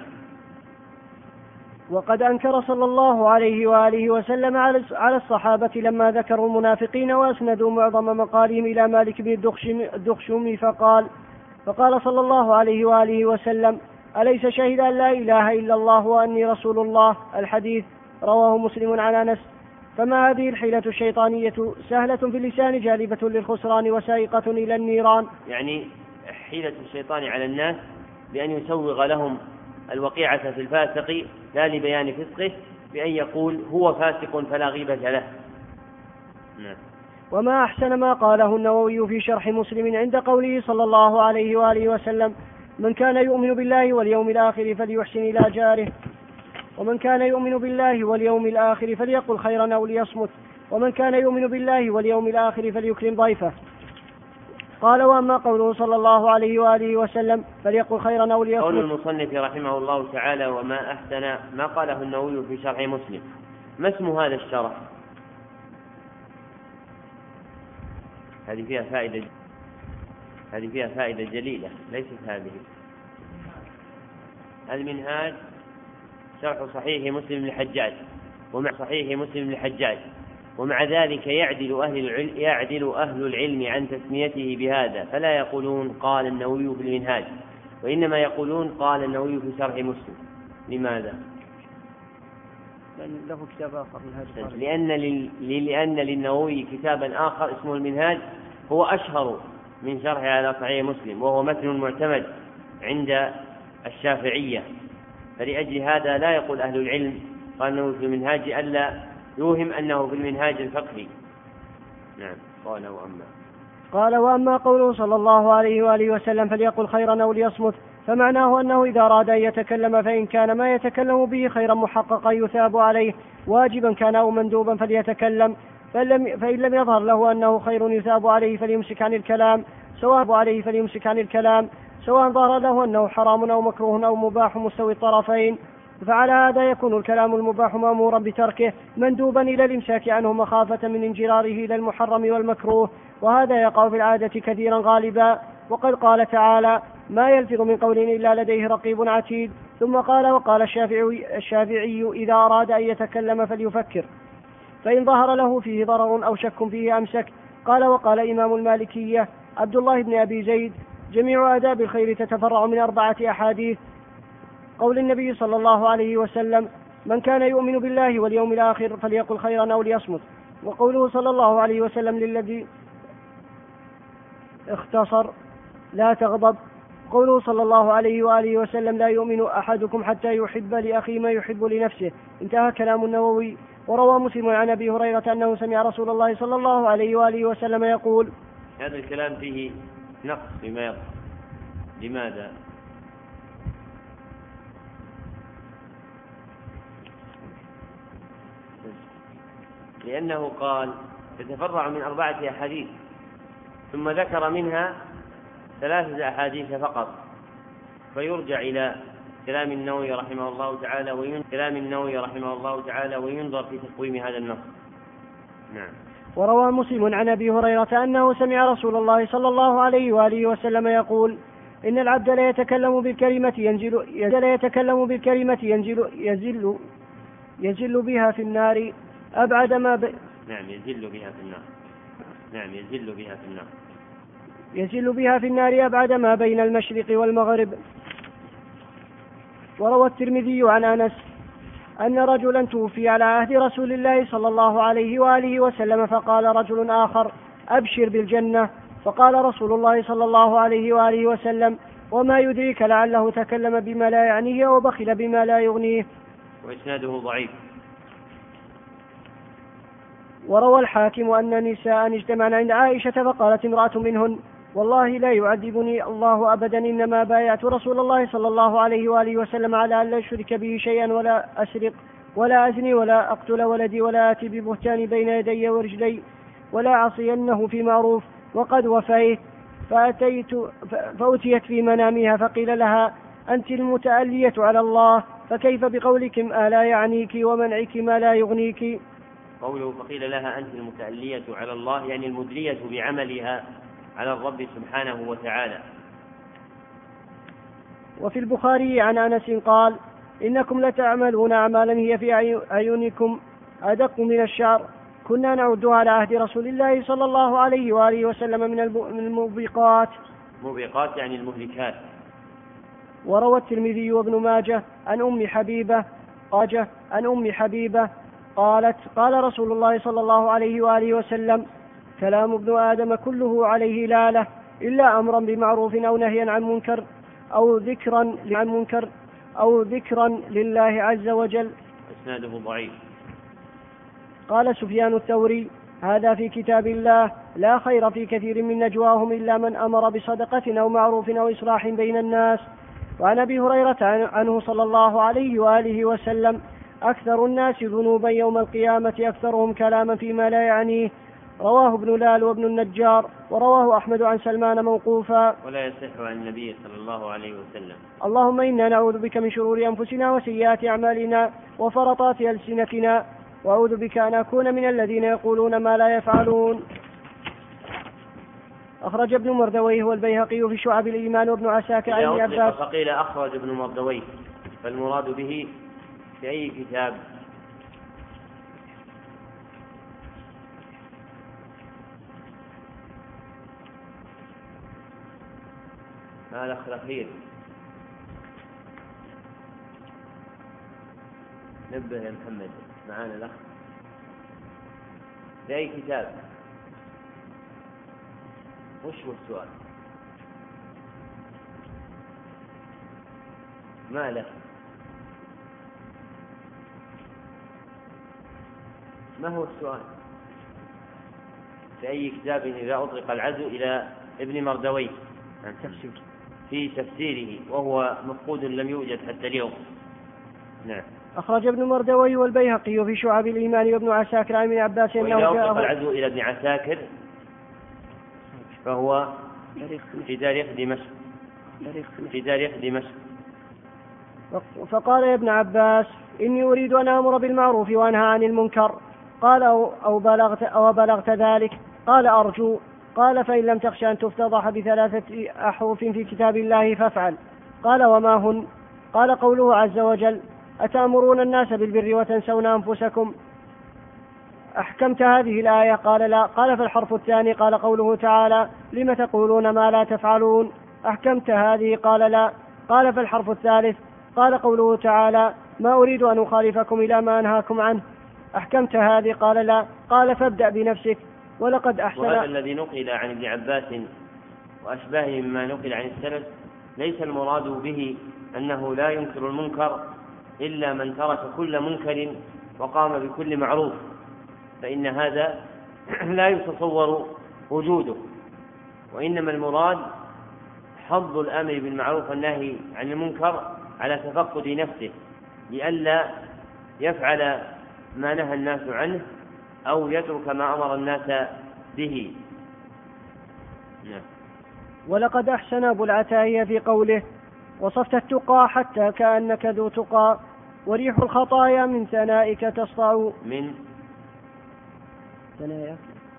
وقد أنكر صلى الله عليه وآله وسلم على الصحابة لما ذكروا المنافقين وأسندوا معظم مقالهم إلى مالك بن الدخشم فقال فقال صلى الله عليه وآله وسلم أليس شهد أن لا إله إلا الله وأني رسول الله؟ الحديث رواه مسلم عن أنس. فما هذه الحيلة الشيطانية سهلة في اللسان جالبة للخسران وسائقة إلى النيران. يعني حيلة الشيطان على الناس بأن يسوغ لهم الوقيعة في الفاسق لا لبيان فسقه بأن يقول هو فاسق فلا غيبة له. نعم. وما أحسن ما قاله النووي في شرح مسلم عند قوله صلى الله عليه وآله وسلم من كان يؤمن بالله واليوم الآخر فليحسن إلى جاره، ومن كان يؤمن بالله واليوم الآخر فليقل خيرا أو ليصمت، ومن كان يؤمن بالله واليوم الآخر فليكرم ضيفه. قال وأما قوله صلى الله عليه وآله وسلم فليقل خيرا أو ليصمت. قول المصنف رحمه الله تعالى وما أحسن ما قاله النووي في شرح مسلم. ما اسم هذا الشرح؟ هذه فيها فائدة هذه فيها فائدة جليلة ليست هذه. المنهاج شرح صحيح مسلم للحجاج ومع صحيح مسلم للحجاج، ومع ذلك يعدل أهل العلم, يعدل أهل العلم عن تسميته بهذا، فلا يقولون قال النووي في المنهاج وإنما يقولون قال النووي في شرح مسلم. لماذا؟ لأن له كتاب آخر منهاج. لأن, لل... لأن للنووي كتابا آخر اسمه المنهاج هو أشهر من شرح على صحيح مسلم، وهو متن معتمد عند الشافعية، فلأجل هذا لا يقول أهل العلم قال أنه في المنهاج ألا يوهم أنه في المنهاج الفقهي. نعم. قال وأما قال وأما قوله صلى الله عليه وآله وسلم فليقل خيرا أو ليصمت، فمعناه أنه إذا أراد أن يتكلم فإن كان ما يتكلم به خيرا محققا يثاب عليه واجبا كان أو مندوبا فليتكلم، فإن لم يظهر له أنه خير يثاب عليه فليمسك عن الكلام سواء عليه فليمسك عن الكلام سواء ظهر له أنه حرام أو مكروه أو مباح مستوي الطرفين، فعلى هذا يكون الكلام المباح مأمورا بتركه مندوبا إلى الإمساك عنه مخافة من انجراره إلى المحرم والمكروه، وهذا يقع في العادة كثيرا غالبا. وقد قال تعالى: ما يلفظ من قول إلا لديه رقيب عتيد. ثم قال: وقال الشافعي, الشافعي إذا أراد أن يتكلم فليفكر، فإن ظهر له فيه ضرر أو شك فيه أمسك. قال: وقال إمام المالكية عبد الله بن أبي زيد: جميع آداب الخير تتفرع من أربعة أحاديث: قول النبي صلى الله عليه وسلم: من كان يؤمن بالله واليوم الآخر فليقل خيرا أو ليصمت. وقوله صلى الله عليه وسلم للذي اختصر: لا تغضب. قوله صلى الله عليه وآله وسلم: لا يؤمن أحدكم حتى يحب لأخيه ما يحب لنفسه. انتهى كلام النووي. وروى مسلم عن أبي هريرة أنه سمع رسول الله صلى الله عليه وآله وسلم يقول. هذا الكلام فيه نقص فيما يقع. لماذا؟ لأنه قال تتفرع من أربعة أحاديث، ثم ذكر منها ثلاثة أحاديث فقط، فيرجع إلى كلام النووي رحمه الله تعالى وينظر كلام النووي رحمه الله تعالى وينظر في تقويم هذا النص. نعم. وروى مسلم عن أبي هريرة أنه سمع رسول الله صلى الله عليه وآله وسلم يقول: إن العبد لا يتكلم بالكلمة ينزل لا يتكلم بالكلمة ينزل يزل يزل بها في النار أبعد ما ب... نعم يزل بها في النار. نعم يزل بها في النار. يزل بها في النار أبعد ما بين المشرق والمغرب. وروى الترمذي عن أنس أن رجلا توفي على عهد رسول الله صلى الله عليه وآله وسلم، فقال رجل آخر: أبشر بالجنة. فقال رسول الله صلى الله عليه وآله وسلم: وما يدريك لعله تكلم بما لا يعنيه وبخل بما لا يغنيه. وإسناده ضعيف. وروى الحاكم أن نساء اجتمعن عند عائشة فقالت امرأة منهن: والله لا يعذبني الله أبدا، إنما بايعت رسول الله صلى الله عليه وآله وسلم على أن لا أشرك به شيئا ولا أسرق ولا أزني ولا أقتل ولدي ولا آتي ببهتان بين يدي ورجلي ولا عصينه في معروف، وقد وفيت. فأتيت فأتيت في منامها فقيل لها: أنت المتألية على الله، فكيف بقولكم ما لا يعنيك ومنعك ما لا يغنيك. قوله فقيل لها أنت المتألية على الله يعني المدلية بعملها على الرب سبحانه وتعالى. وفي البخاري عن أنس قال: إنكم لتعملون أعمالا هي في أعينكم أدق من الشعر، كنا نعدها على عهد رسول الله صلى الله عليه وآله وسلم من الموبقات. موبقات يعني المهلكات. وروى الترمذي وابن ماجه عن أم حبيبة قاجة عن أم حبيبة قالت: قال رسول الله صلى الله عليه وآله وسلم: كلام ابن آدم كله عليه لالة إلا أمرا بمعروف أو نهيا عن منكر أو ذكرا عن منكر أو ذكرا لله عز وجل. إسناده ضعيف. قال سفيان الثوري: هذا في كتاب الله، لا خير في كثير من نجواهم إلا من أمر بصدقة أو معروف أو إصلاح بين الناس. وعن أبي هريرة عنه صلى الله عليه وآله وسلم: أكثر الناس ذنوبا يوم القيامة أكثرهم كلاما فيما لا يعنيه. رواه ابن لال وابن النجار. ورواه أحمد عن سلمان موقوفا. ولا يصح عن النبي صلى الله عليه وسلم. اللهم إنا نعوذ بك من شرور أنفسنا وسيئات أعمالنا وفرطات ألسنتنا، وأعوذ بك أن أكون من الذين يقولون ما لا يفعلون. أخرج ابن مردويه والبيهقي في شعب الإيمان وابن عساكر عن عباس. فقيل أخرج ابن مردويه، فالمراد به في أي كتاب؟ ما الأخ الأخير نبه يا محمد، معانا الأخ في أي كتاب؟ وش هو السؤال؟ ما له ما هو السؤال؟ في أي كتاب إذا أطلق العزو إلى ابن مردويه عن تفسير في تفسيره وهو مفقود لم يوجد حتى اليوم. نعم. أخرج ابن مردويه والبيهقي في شعب الإيمان وابن عساكر عن ابن عباس أنه وإذا أطلق العزو إلى ابن عساكر فهو في تاريخ دمشق. في تاريخ دمشق. فقال يا ابن عباس إني أريد أن أمر بالمعروف وأنهى عن المنكر. قال أو, أو, بلغت أو بلغت ذلك؟ قال أرجو. قال فإن لم تخشى أن تفتضح بثلاثة أحرف في كتاب الله فافعل. قال وما هن؟ قال قوله عز وجل أتأمرون الناس بالبر وتنسون أنفسكم. أحكمت هذه الآية؟ قال لا. قال فالحرف الثاني؟ قال قوله تعالى لم تقولون ما لا تفعلون. أحكمت هذه؟ قال لا. قال فالحرف الثالث؟ قال قوله تعالى ما أريد أن أخالفكم إلى ما أنهاكم عنه. أحكمت هذه؟ قال لا. قال فابدأ بنفسك. ولقد أحسن. وهذا الذي نقل عن ابن عباس وأشباهه مما نقل عن السلف ليس المراد به أنه لا ينكر المنكر إلا من ترك كل منكر وقام بكل معروف، فإن هذا لا يتصور وجوده، وإنما المراد حظ الأمر بالمعروف والنهي عن المنكر على تفقد نفسه لئلا يفعل ما نهى الناس عنه أو يترك ما أمر الناس به. ولقد أحسن أبو العتاهية في قوله وصفت التقى حتى كأنك ذو تقى وريح الخطايا من ثنائك تصطع. من ثناياك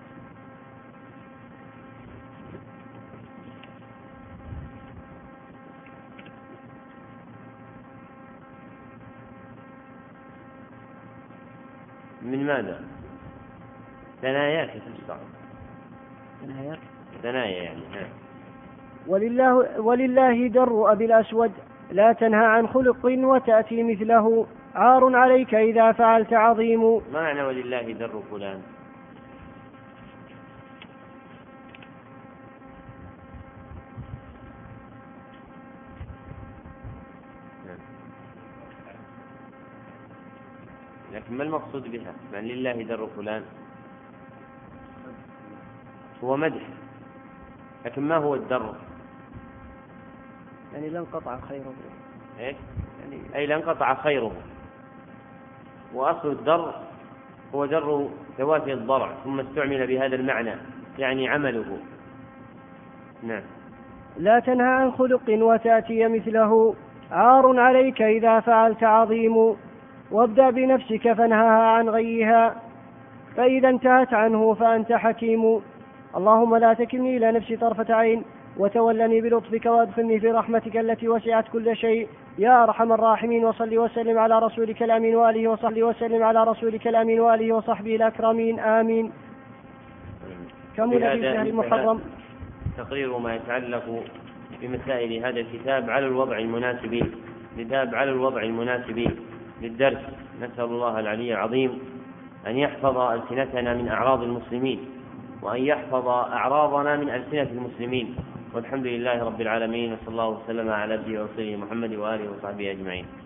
من ماذا؟ ثناياك تصطع. ثناياك ثنايا يعني. ولله, ولله در أبي الأسود لا تنهى عن خلق وتأتي مثله عار عليك إذا فعلت عظيم. ما معنى ولله در فلان؟ لكن ما المقصود بها؟ من لله در فلان هو مدح، لكن ما هو الدر؟ يعني لا انقطع خيره. إيه؟ يعني أي لا انقطع خيره. وأصل الدر هو در ذوات الضرع ثم استعمل بهذا المعنى يعني عمله. نعم. لا تنهى عن خلق وتأتي مثله عار عليك إذا فعلت عظيم وابدأ بنفسك فانهاها عن غيها فإذا انتهت عنه فأنت حكيم. اللهم لا تكلني إلى نفسي طرفة عين وتولني بلطفك وادخلني في رحمتك التي وسعت كل شيء يا أرحم الراحمين. وصل وسلم على رسولك الأمين وآله وصحبه وسلم على رسولك الأمين وآله وصحبه الأكرمين آمين. كمل في شهر محرم. تقرير ما يتعلق بمسائل هذا الكتاب على الوضع المناسب للكتاب على الوضع المناسب للدرس. نسأل الله العلي العظيم أن يحفظ ألسنتنا من أعراض المسلمين وأن يحفظ أعراضنا من ألسنة المسلمين، والحمد لله رب العالمين، وصلى الله وسلم على نبينا ورسوله محمد وآله وصحبه أجمعين.